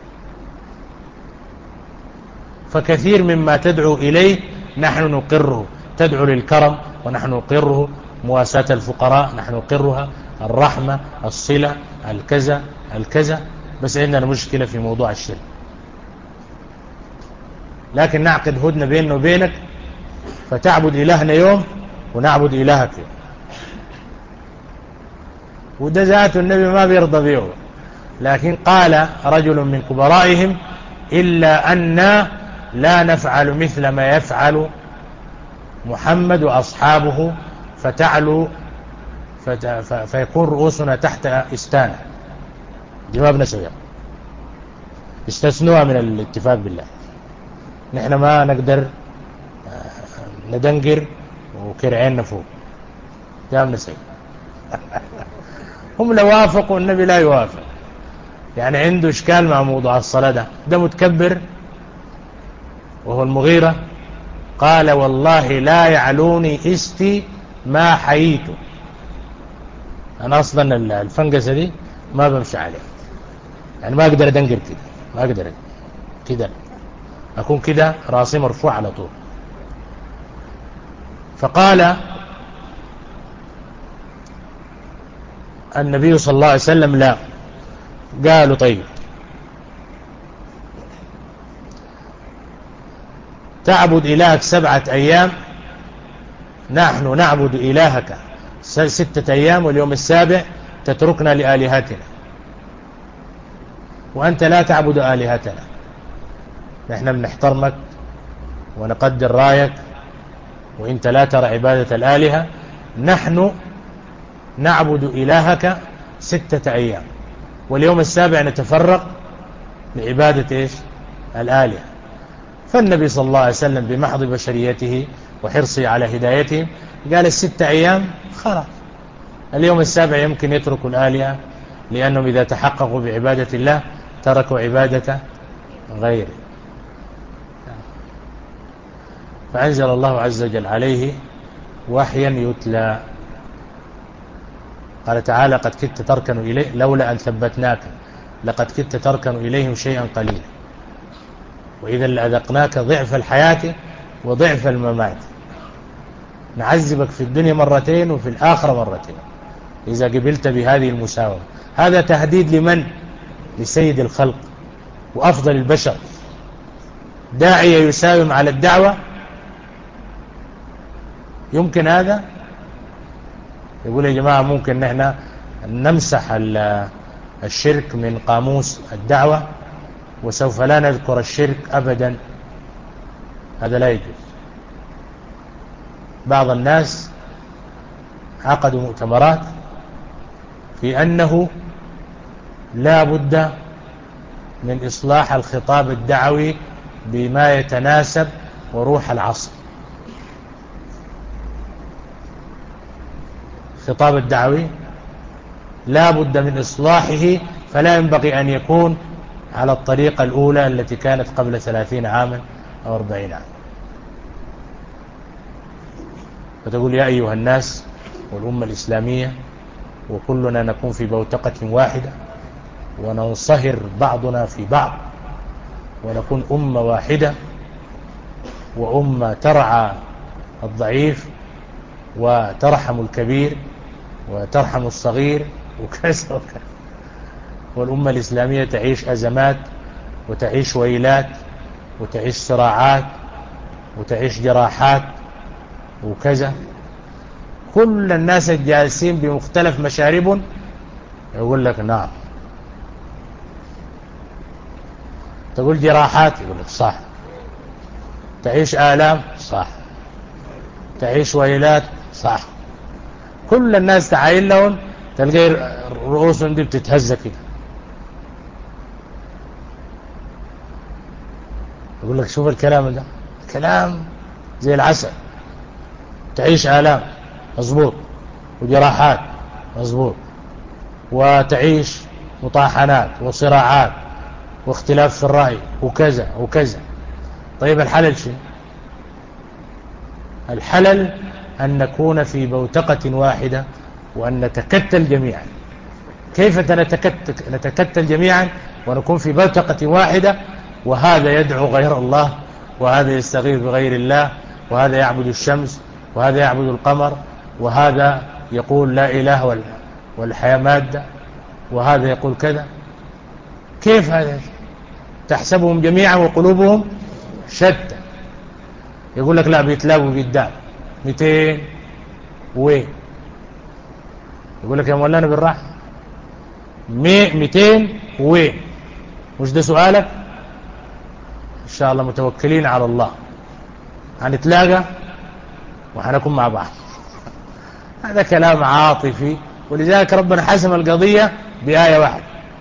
فكثير مما تدعو إليه نحن نقره، تدعو للكرم ونحن نقره، مواساة الفقراء نحن نقرها، الرحمة، الصلة، الكذا الكذا، بس عندنا مشكلة في موضوع الشرك. لكن نعقد هدنة بيننا وبينك، فتعبد إلهنا يوم ونعبد إلهك يوم. وده ذات النبي ما بيرضى به. لكن قال رجل من كبرائهم إلا أن لا نفعل مثل ما يفعل محمد وأصحابه فتعلو فت... ف... فيكون رؤوسنا تحت إستانة. دي ما بنسويها، استثنوها من الاتفاق بالله. نحن ما نقدر ندنقر وكرعين فوق، ده بنسوي. هم لو وافقوا النبي لا يوافق، يعني عنده إشكال مع موضوع الصلاة. ده ده متكبر، وهو المغيرة قال والله لا يعلوني استي ما حييت. أنا أصلا الفنقسة دي ما بمشي عليها، يعني ما أقدر أدنقر كده، ما أقدر كده، أكون كده راسي مرفوع على طول. فقال النبي صلى الله عليه وسلم لا. قالوا طيب تعبد إلهك سبعة أيام، نحن نعبد إلهك ستة أيام، واليوم السابع تتركنا لآلهتنا، وأنت لا تعبد آلهتنا. نحن بنحترمك ونقدر رايك، وإنت لا ترى عبادة الآلهة. نحن نعبد إلهك ستة أيام، واليوم السابع نتفرق لعبادة إيش؟ الآلهة. فالنبي صلى الله عليه وسلم بمحض بشريته وحرصه على هدايتهم قال الستة أيام خلاص، اليوم السابع يمكن يتركوا الآلهة، لأنهم إذا تحققوا بعبادة الله تركوا عبادة غيره. فأنزل الله عز وجل عليه وحيا يتلى. قال تعالى قد كدت تركن إليه لولا أن ثبتناك لقد كدت تركن إليهم شيئا قليلا وإذا لأذقناك ضعف الحياة وضعف الممات. نعذبك في الدنيا مرتين وفي الآخرة مرتين إذا قبلت بهذه المساومة. هذا تهديد لمن؟ لسيد الخلق وأفضل البشر. داعية يساوم على الدعوة، يمكن هذا؟ يقول يا جماعة ممكن نحن نمسح الشرك من قاموس الدعوة وسوف لا نذكر الشرك أبدا. هذا لا يجوز. بعض الناس عقدوا مؤتمرات في أنه لا بد من إصلاح الخطاب الدعوي بما يتناسب وروح العصر. الخطاب الدعوي لا بد من إصلاحه، فلا ينبغي أن يكون على الطريقة الأولى التي كانت قبل ثلاثين عاما أو أربعين عاما. فتقول يا أيها الناس والأمة الإسلامية وكلنا نكون في بوتقة واحدة وننصهر بعضنا في بعض ونكون أمة واحدة، وأمة ترعى الضعيف وترحم الكبير وترحم الصغير وكذا وكذا. والأمة الإسلامية تعيش أزمات وتعيش ويلات وتعيش صراعات وتعيش جراحات وكذا. كل الناس الجالسين بمختلف مشارب يقول لك نعم. تقول جراحات يقول لك صح. تعيش آلام صح. تعيش ويلات صح. كل الناس تعاين لهم تلقى رؤوسهم دي بتتهز كده. يقول لك شوف الكلام ده كلام زي العسل. تعيش آلام مظبوط، وجراحات مظبوط، وتعيش مطاحنات وصراعات واختلاف في الرأي وكذا وكذا. طيب الحلل شيء؟ الحلل أن نكون في بوتقة واحدة وأن نتكتل جميعا. كيف نتكتل جميعا ونكون في بوتقة واحدة وهذا يدعو غير الله وهذا يستغيث بغير الله وهذا يعبد الشمس وهذا يعبد القمر وهذا يقول لا إله والحياة مادة وهذا يقول كذا؟ كيف هذا؟ تحسبهم جميعا وقلوبهم شتى. يقول لك لا بيتلاقوا قدام مئتين وين؟ يقول لك يا مولانا بالراحة مئتين وين؟ مش ده سؤالك؟ شاء الله متوكلين على الله، هنتلاقى وحنكون مع بعض. هذا كلام عاطفي، ولذلك ربنا حسم القضية بآية واحدة: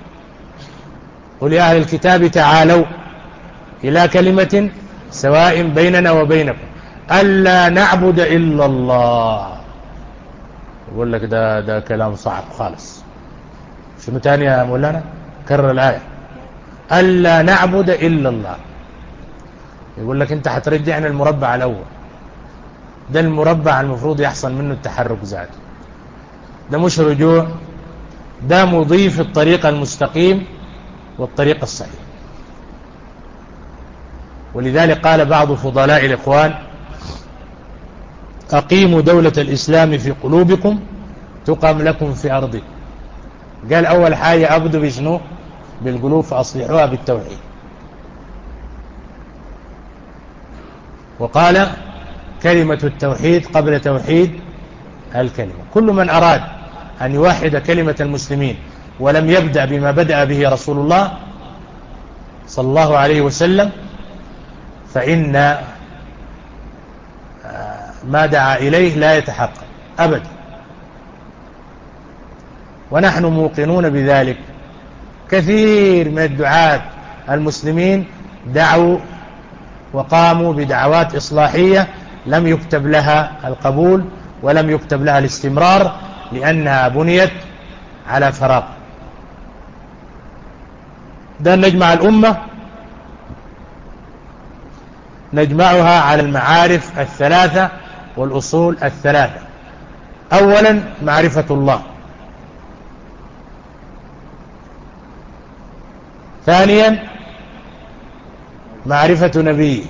قل يا أهل الكتاب تعالوا إلى كلمة سواء بيننا وبينكم ألا نعبد إلا الله. يقول لك ده ده كلام صعب خالص. شنو تاني يا مولانا؟ كرر الآية: ألا نعبد إلا الله. يقول لك أنت هترجعنا المربع الأول، ده المربع المفروض يحصل منه التحرك ذاته، ده مش رجوع، ده مضيف الطريق المستقيم والطريق الصحيح. ولذلك قال بعض فضلاء الإخوان: أقيموا دولة الإسلام في قلوبكم تقم لكم في أرضكم. قال أول حاجة أبدوا بشنو؟ بالقلوب، فأصلحوها بالتوحيد. وقال: كلمة التوحيد قبل توحيد الكلمة. كل من أراد أن يوحد كلمة المسلمين ولم يبدأ بما بدأ به رسول الله صلى الله عليه وسلم فإن ما دعا إليه لا يتحقق أبدا. ونحن موقنون بذلك. كثير من الدعاة المسلمين دعوا وقاموا بدعوات إصلاحية لم يكتب لها القبول ولم يكتب لها الاستمرار، لأنها بنيت على فراغ. ده نجمع الأمة، نجمعها على المعارف الثلاثة والأصول الثلاثة. أولا معرفة الله، ثانيا معرفة نبيه،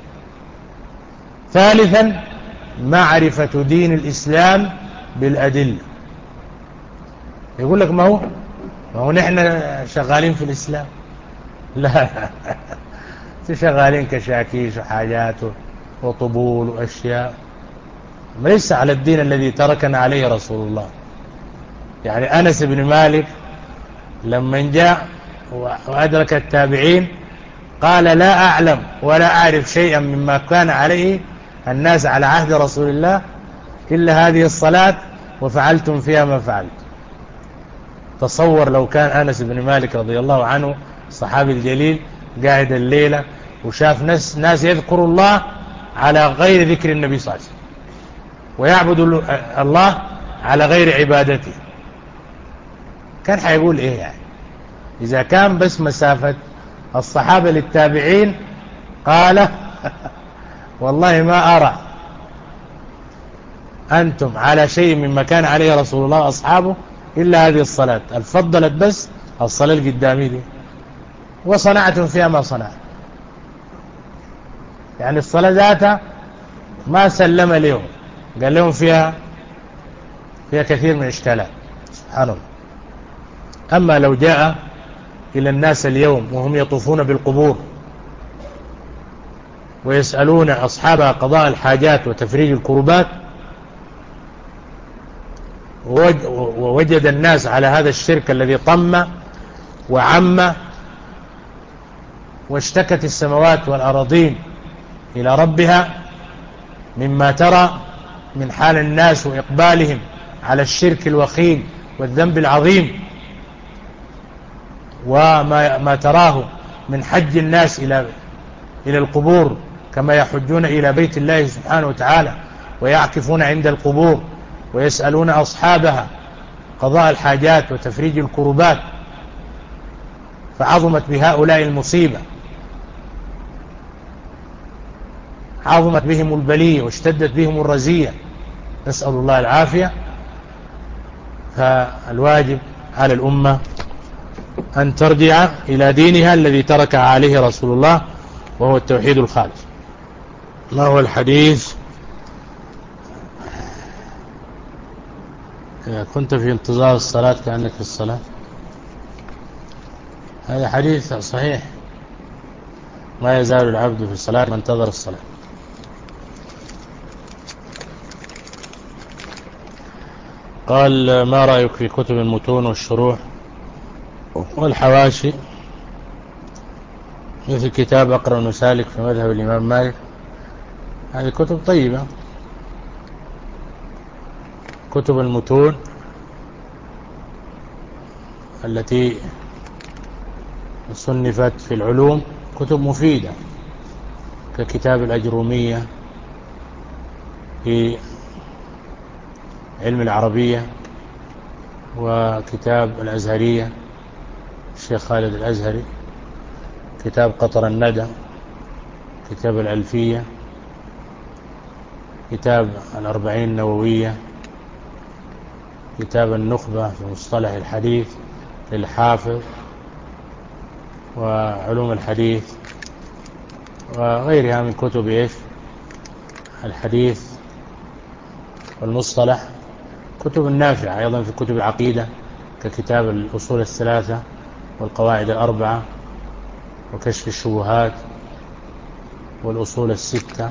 ثالثا معرفة دين الإسلام بالأدلة. يقول لك ما هو ما هو نحن شغالين في الإسلام. لا شغالين كشاكيش وحاجات وطبول وأشياء، ليس على الدين الذي تركنا عليه رسول الله. يعني أنس بن مالك لما جاء وأدرك التابعين قال: لا أعلم ولا أعرف شيئا مما كان عليه الناس على عهد رسول الله إلا هذه الصلاة وفعلتم فيها ما فعلت. تصور لو كان أنس بن مالك رضي الله عنه الصحابي الجليل قاعد الليلة وشاف ناس, ناس يذكر الله على غير ذكر النبي صلى الله عليه وسلم ويعبد الله على غير عبادته، كان حيقول إيه يعني؟ إذا كان بس مسافة الصحابة للتابعين قال: والله ما أرى أنتم على شيء مما كان عليه رسول الله أصحابه إلا هذه الصلاة، الفضلت بس الصلاة القدامي دي وصنعتم فيها ما صنعت. يعني الصلاة ذاتها ما سلم لهم، قال لهم فيها فيها كثير من الإشكالات. سبحان الله. أما لو جاء إلى الناس اليوم وهم يطوفون بالقبور ويسألون أصحابها قضاء الحاجات وتفريج الكربات، ووجد الناس على هذا الشرك الذي طم وعم، واشتكت السماوات والأراضين إلى ربها مما ترى من حال الناس وإقبالهم على الشرك الوخيم والذنب العظيم، وما ما تراه من حج الناس إلى إلى القبور كما يحجون إلى بيت الله سبحانه وتعالى ويعكفون عند القبور ويسألون أصحابها قضاء الحاجات وتفريج الكربات، فعظمت بهؤلاء المصيبة، عظمت بهم البلية واشتدت بهم الرزية، نسأل الله العافية. فالواجب على الأمة أن ترجع إلى دينها الذي ترك عليه رسول الله وهو التوحيد الخالص. ما هو الحديث؟ إذا كنت في انتظار الصلاة كأنك في الصلاة، هذا حديث صحيح: ما يزال العبد في الصلاة ما انتظر الصلاة. قال: ما رأيك في كتب المتون والشروح والحواشي مثل كتاب أقرأ المسالك في مذهب الإمام مالك، هذه كتب طيبة. كتب المتون التي صنفت في العلوم كتب مفيدة، ككتاب الأجرومية في علم العربية، وكتاب الأزهرية الشيخ خالد الأزهري، كتاب قطر الندى، كتاب الألفية، كتاب الأربعين النووية، كتاب النخبة في مصطلح الحديث للحافظ، وعلوم الحديث، وغيرها من كتب إيش الحديث والمصطلح. كتب نافعة أيضا في كتب العقيدة، ككتاب الأصول الثلاثة والقواعد الأربعة وكشف الشبهات والأصول الستة،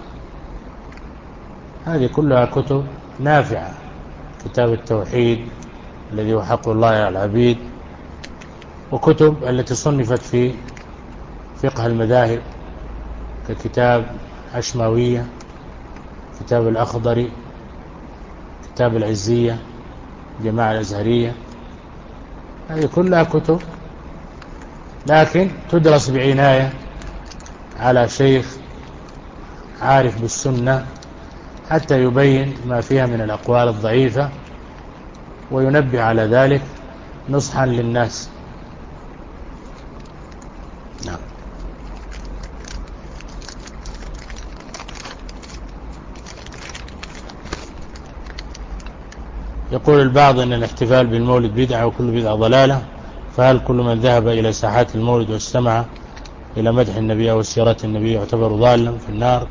هذه كلها كتب نافعة. كتاب التوحيد الذي هو حق الله على العبيد، وكتب التي صنفت في فقه المذاهب ككتاب عشماوية، كتاب الأخضري، كتاب العزية، جماعة الأزهرية، هذه كلها كتب، لكن تدرس بعناية على شيخ عارف بالسنة حتى يبين ما فيها من الأقوال الضعيفة وينبه على ذلك نصحا للناس. نعم. يقول البعض أن الاحتفال بالمولد بدعة وكل بدعة ضلالة، فهل كل من ذهب إلى ساحات المولد واستمع إلى مدح النبي أو سيرة النبي يعتبر ضالا في النار؟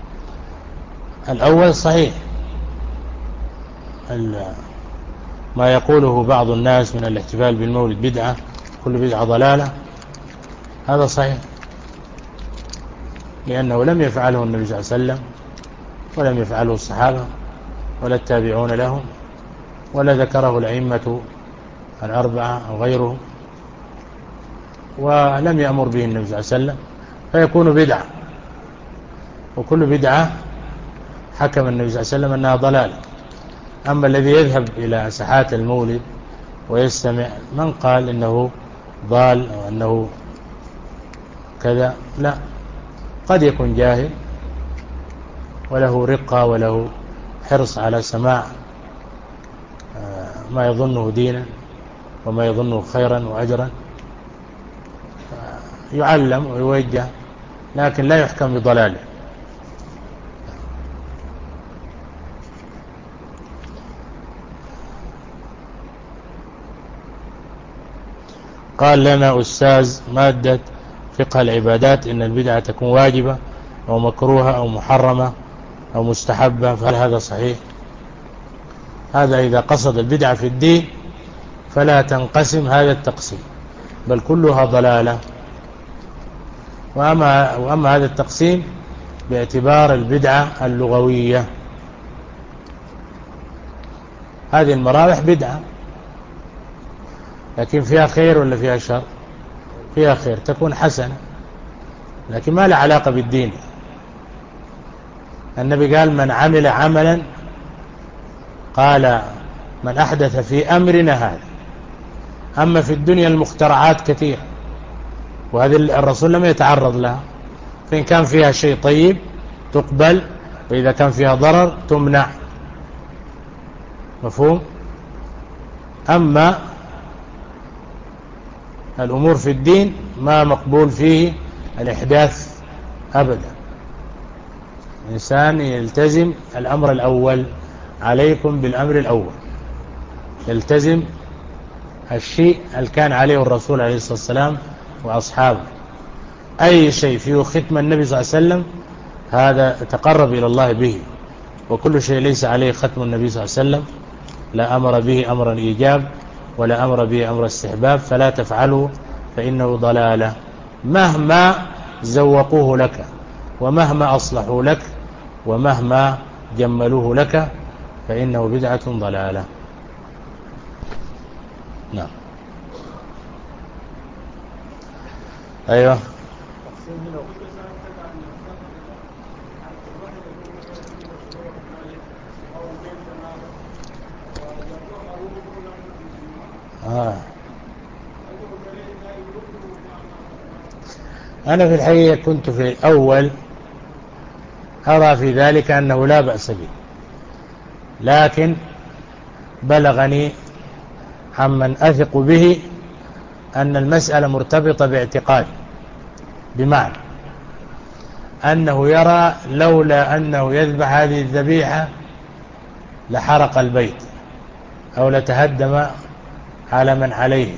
الأول صحيح، ما يقوله بعض الناس من الاحتفال بالمولد بدعة كل بدعة ضلالة، هذا صحيح، لأنه لم يفعله النبي صلى الله عليه وسلم، ولم يفعله الصحابة ولا التابعون لهم، ولا ذكره الأئمة الأربعة أو غيرهم، ولم يأمر به النبي صلى الله عليه وسلم، فيكون بدعة. وكل بدعة حكم النبي صلى الله عليه وسلم أنها ضلالة. أما الذي يذهب إلى ساحات المولد ويستمع، من قال إنه ضال أو أنه كذا؟ لا، قد يكون جاهل وله رقة وله حرص على سماع ما يظنه دينا وما يظنه خيرا وأجرا، يعلم ويوجه، لكن لا يحكم بضلاله. قال لنا أستاذ مادة فقه العبادات إن البدعة تكون واجبة أو مكروهة أو محرمة أو مستحبة، فهل هذا صحيح؟ هذا إذا قصد البدعة في الدين فلا تنقسم هذا التقسيم، بل كلها ضلالة. وأما, وأما هذا التقسيم باعتبار البدعة اللغوية، هذه المراوح بدعة لكن فيها خير ولا فيها شر؟ فيها خير، تكون حسنة، لكن ما له علاقة بالدين. النبي قال من عمل عملا، قال من أحدث في أمرنا هذا. أما في الدنيا المخترعات كثير، وهذه الرسول لم يتعرض لها، فإن كان فيها شيء طيب تقبل، وإذا كان فيها ضرر تمنع. مفهوم؟ أما الأمور في الدين ما مقبول فيه الإحداث أبدا. الإنسان يلتزم الأمر الأول، عليكم بالأمر الأول، يلتزم الشيء اللي كان عليه الرسول عليه الصلاة والسلام وأصحابه. أي شيء فيه ختم النبي صلى الله عليه وسلم هذا تقرب إلى الله به، وكل شيء ليس عليه ختم النبي صلى الله عليه وسلم لا أمر به أمر إيجاب ولا أمر به أمر استحباب، فلا تفعله فإنه ضلالة، مهما زوقوه لك ومهما أصلحوا لك ومهما جملوه لك، فإنه بدعة ضلالة. نعم. أيوة. تقسيم آه. أنا في الحقيقة كنت في الأول أرى في ذلك أنه لا بأس به، لكن بلغني عمن أثق به أن المسألة مرتبطة باعتقاد، بمعنى أنه يرى لولا أنه يذبح هذه الذبيحة لحرق البيت أو لتهدم على من عليه،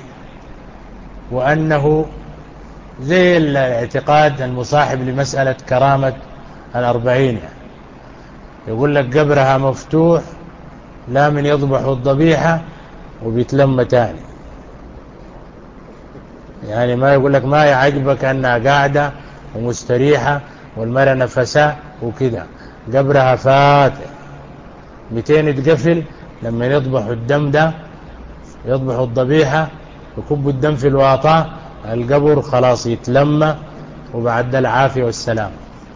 وأنه زي الاعتقاد المصاحب لمسألة كرامة الأربعين، يعني يقول لك قبرها مفتوح لا من يذبح الذبيحة وبيتلم تاني، يعني ما يقول لك ما يعجبك أنها قاعدة ومستريحة والمرأة نفسها وكده، قبرها فاتح مئتين يتقفل لما يذبح الدم ده، يذبح الذبيحة يكب الدم في الواطة، القبر خلاص يتلم وبعد العافية والسلام،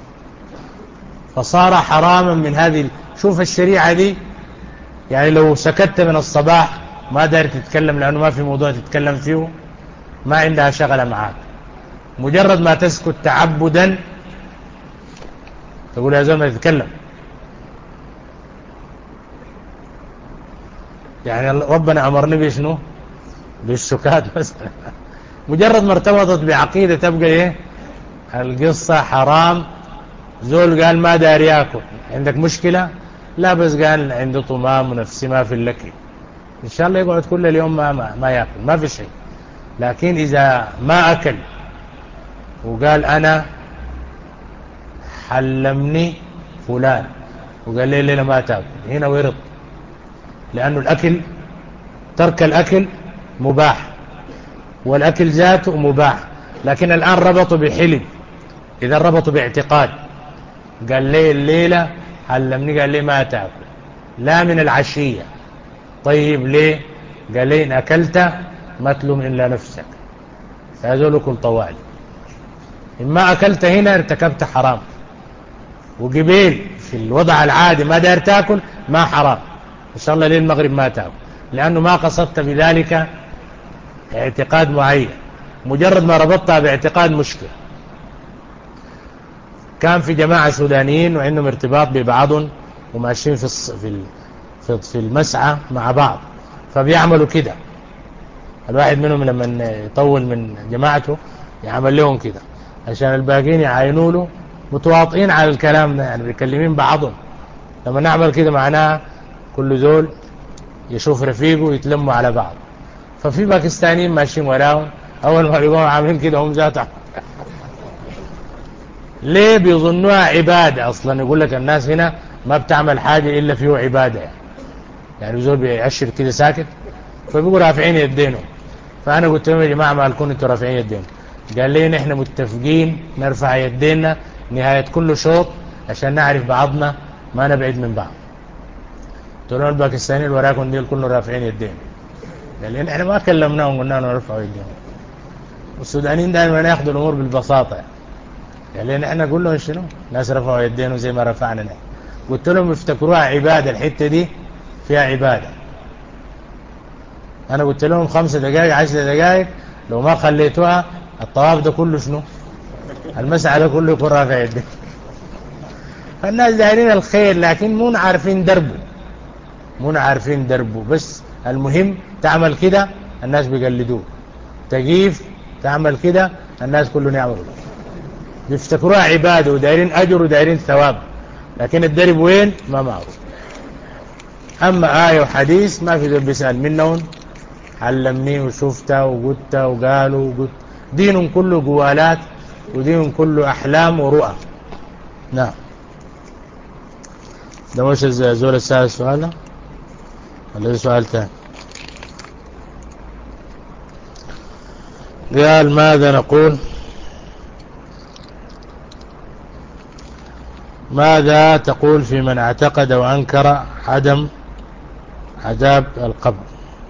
فصار حراما من هذه. شوف الشريعة دي، يعني لو سكت من الصباح ما داير تتكلم لأنه ما في موضوع تتكلم فيه، ما عندها شغلة معاك، مجرد ما تسكت تعبدا تقول يا زلمة تتكلم، يعني ربنا أمرني بشنو؟ بالسكات مثلا. مجرد ما ارتبطت بعقيدة تبقى ايه القصة حرام. زول قال ما داري ياكل، عندك مشكلة؟ لا بس قال عنده طمام ونفسي ما في اللكي، ان شاء الله يقعد كل اليوم ما, ما, ما ياكل، ما في شيء. لكن اذا ما اكل وقال انا حلمني فلان وقال لي ليلة ما تاكل، هنا ورط، لانه الاكل ترك الاكل مباح والاكل ذاته مباح، لكن الان ربطوا بحلم، اذا ربطوا باعتقاد، قال لي الليلة حلمني قال لي ما تاكل لا من العشية، طيب ليه؟ قال لي إن أكلت ما تلوم إلا نفسك، فهذولكم طوالي، إما أكلت هنا ارتكبت حرام، وقبيل في الوضع العادي ما دار تاكل ما حرام، إن شاء الله ليل المغرب ما تاكل، لأنه ما قصدت بذلك اعتقاد معين، مجرد ما ربطتها باعتقاد مشكلة. كان في جماعة سودانيين وعندهم ارتباط ببعضهم وماشيين في في في المسعى مع بعض، فبيعملوا كده، الواحد منهم لما يطول من جماعته يعمل لهم كده عشان الباقين يعاينوا له، متواطئين على الكلام ده، يعني بيكلمين بعضهم. لما نعمل كده معناها كل زول يشوف رفيقه ويتلموا على بعض. ففي باكستانيين ماشيين وراهم، اول ما يقوموا عاملين كده هم ذاتهم ليه؟ بيظنوها عبادة أصلا، يقول لك الناس هنا ما بتعمل حاجة إلا فيه عبادة، يعني, يعني زول بيأشر كده ساكت، فبيقوا رافعين يدينهم. فأنا قلت لهم يا جماعة ما لكم انتوا رافعين يدينهم؟ قال لي نحن متفقين نرفع يدينا نهاية كل شوط عشان نعرف بعضنا ما نبعد من بعض. قلت لهم الباكستانيين اللي وراكم ديل كلهم رافعين يدينهم. قال لي نحن ما كلمناهم قلنا لهم نرفعوا يدينهم. والسودانيين دائما ياخذوا الأمور بالبساطة، قال لي نحن نقول لهم شنو؟ ناس رفعوا يدينهم زي ما رفعنا نحن. قلت لهم يفتكروها عبادة، الحتة دي فيها عبادة. أنا قلت لهم خمسة دقائق عشر دقائق لو ما خليتوها الطواف ده كله شنو؟ المسعى ده كله يكون رافع يدين. فالناس دايرين الخير لكن مو عارفين دربه، مو عارفين دربه، بس المهم تعمل كده الناس بيقلدوه، تقيف تعمل كده الناس كلهم يعملوا، بيفتكروها عبادة ودايرين أجر ودايرين ثواب، لكن الدرب وين ما معروف. أما آية وحديث ما في ذلك بيسأل منهم علمني وشفتها وقلتها وقالوا وقلت، دين كله قوالات ودين كله أحلام ورؤى. نعم. ده مش زول السؤال السؤال ولا سؤال تاني؟ قال ماذا نقول ماذا تقول في من اعتقد وأنكر عدم عذاب القبر؟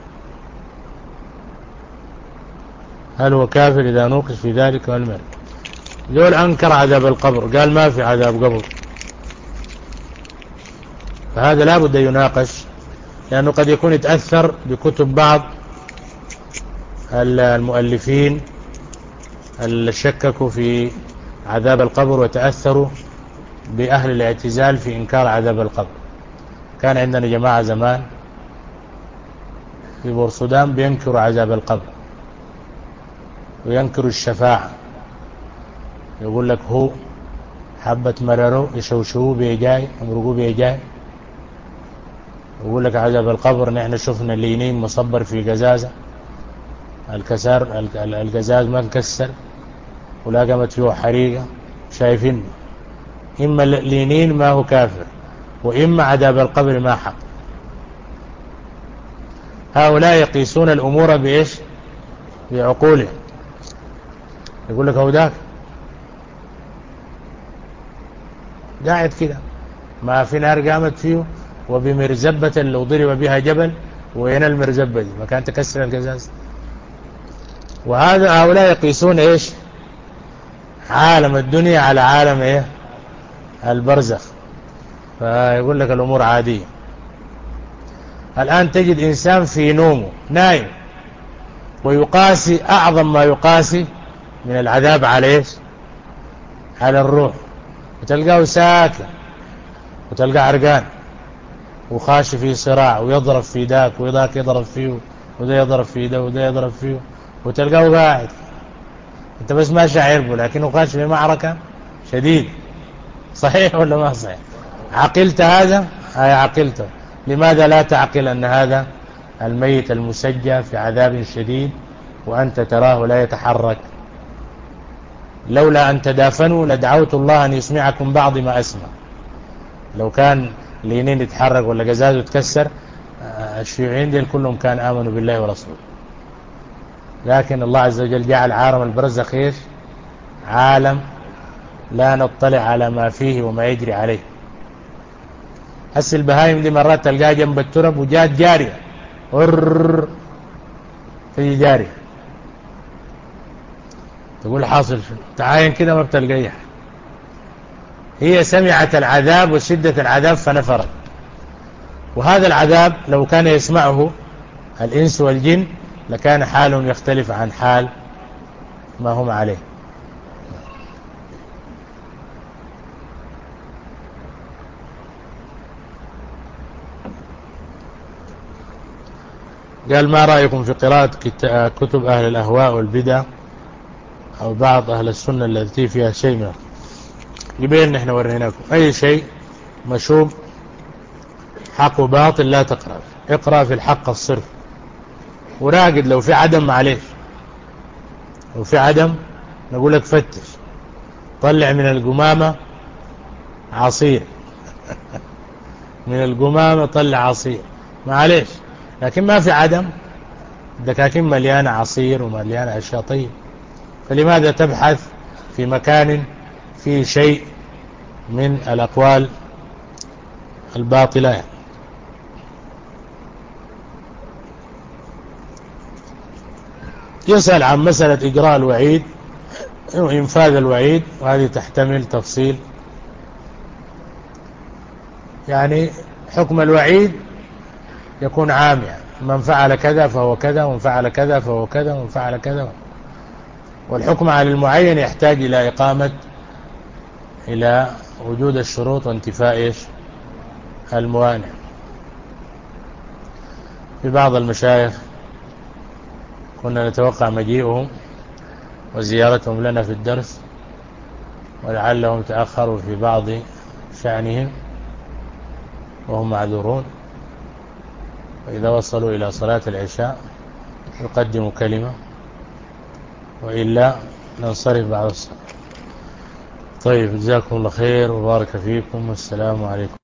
هل هو كافر إذا نوقش في ذلك والمرء؟ ذول أنكر عذاب القبر، قال ما في عذاب قبر، فهذا لا بد يناقش، لأنه قد يكون يتأثر بكتب بعض المؤلفين اللي شككوا في عذاب القبر وتأثروا بأهل الاعتزال في إنكار عذاب القبر. كان عندنا جماعة زمان في بورسودان بينكروا عذاب القبر وينكروا الشفاعة. يقول لك هو حبة مرروا يشوشوه بيجاي امرقوه بيجاي. يقول لك عذاب القبر نحن شفنا اللينين مصبر في قزازة، الكسر القزاز ما انكسر ولا قامت فيه حريقة. شايفين إما اللينين ما هو كافر وإما عذاب القبر ما حق. هؤلاء يقيسون الأمور بإيش؟ بعقولهم. يقول لك هو ذاك قاعد كده ما في نار قامت فيه وبمرزبة لو ضرب بها جبل وين المرزبة دي ما كانت تكسر القزاز. وهذا هؤلاء يقيسون إيش؟ عالم الدنيا على عالم إيه؟ البرزخ. فيقول لك الأمور عادية. الآن تجد إنسان في نومه نايم ويقاسي أعظم ما يقاسي من العذاب على إيش؟ على الروح، وتلقاه ساكن وتلقاه عرقان وخاش في صراع ويضرب في ذاك وذاك يضرب فيه وده يضرب في ده وده يضرب فيه وتلقاه قاعد انت بس ما شاعر به لكنه خاش في معركة شديد. صحيح ولا ما صحيح؟ عقلت هذا؟ هاي عقلته. لماذا لا تعقل أن هذا الميت المسجى في عذاب شديد وأنت تراه لا يتحرك؟ لولا أن تدافنوا لدعوت الله أن يسمعكم بعض ما أسمع. لو كان لينين يتحرك ولا قزاز يتكسر الشيوعيين دي كلهم كان آمنوا بالله ورسوله. لكن الله عز وجل جعل عالم البرزخ ايش؟ عالم لا نطلع على ما فيه وما يجري عليه. هسه البهايم دي مرات تلقاها جنب الترب وجات جارية ور تجي جارية تقول حاصل تعاين كده ما بتلقيها. هي سمعت العذاب وشدة العذاب فنفرت. وهذا العذاب لو كان يسمعه الإنس والجن لكان حالهم يختلف عن حال ما هم عليه. قال ما رأيكم في قراءة كتب أهل الأهواء والبدع أو بعض أهل السنة التي فيها شيء منه؟ يبين نحن وريناكم أي شيء مشوب حق وباطل لا تقرأ. اقرأ في الحق الصرف وراقد لو في عدم معليش. لو في عدم نقول لك فتش طلع من القمامة عصير من القمامة طلع عصير معليش. لكن ما في عدم الدكاكين مليانة عصير ومليانة أشياء طيب. فلماذا تبحث في مكان فيه شيء من الأقوال الباطلة؟ يسأل عن مسألة إجراء الوعيد وإنفاذ الوعيد وهذه تحتمل تفصيل. يعني حكم الوعيد يكون عام يعني من فعل كذا فهو كذا ومن فعل كذا فهو كذا ومن فعل كذا. والحكم على المعين يحتاج إلى إقامة إلى وجود الشروط وانتفاء إيش الموانع. في بعض المشايخ كنا نتوقع مجيئهم وزيارتهم لنا في الدرس ولعلهم تأخروا في بعض شأنهم وهم معذورون. وإذا وصلوا إلى صلاة العشاء يقدموا كلمة وإلا ننصرف بعد الصلاة. طيب جزاكم الله خير وبارك فيكم والسلام عليكم.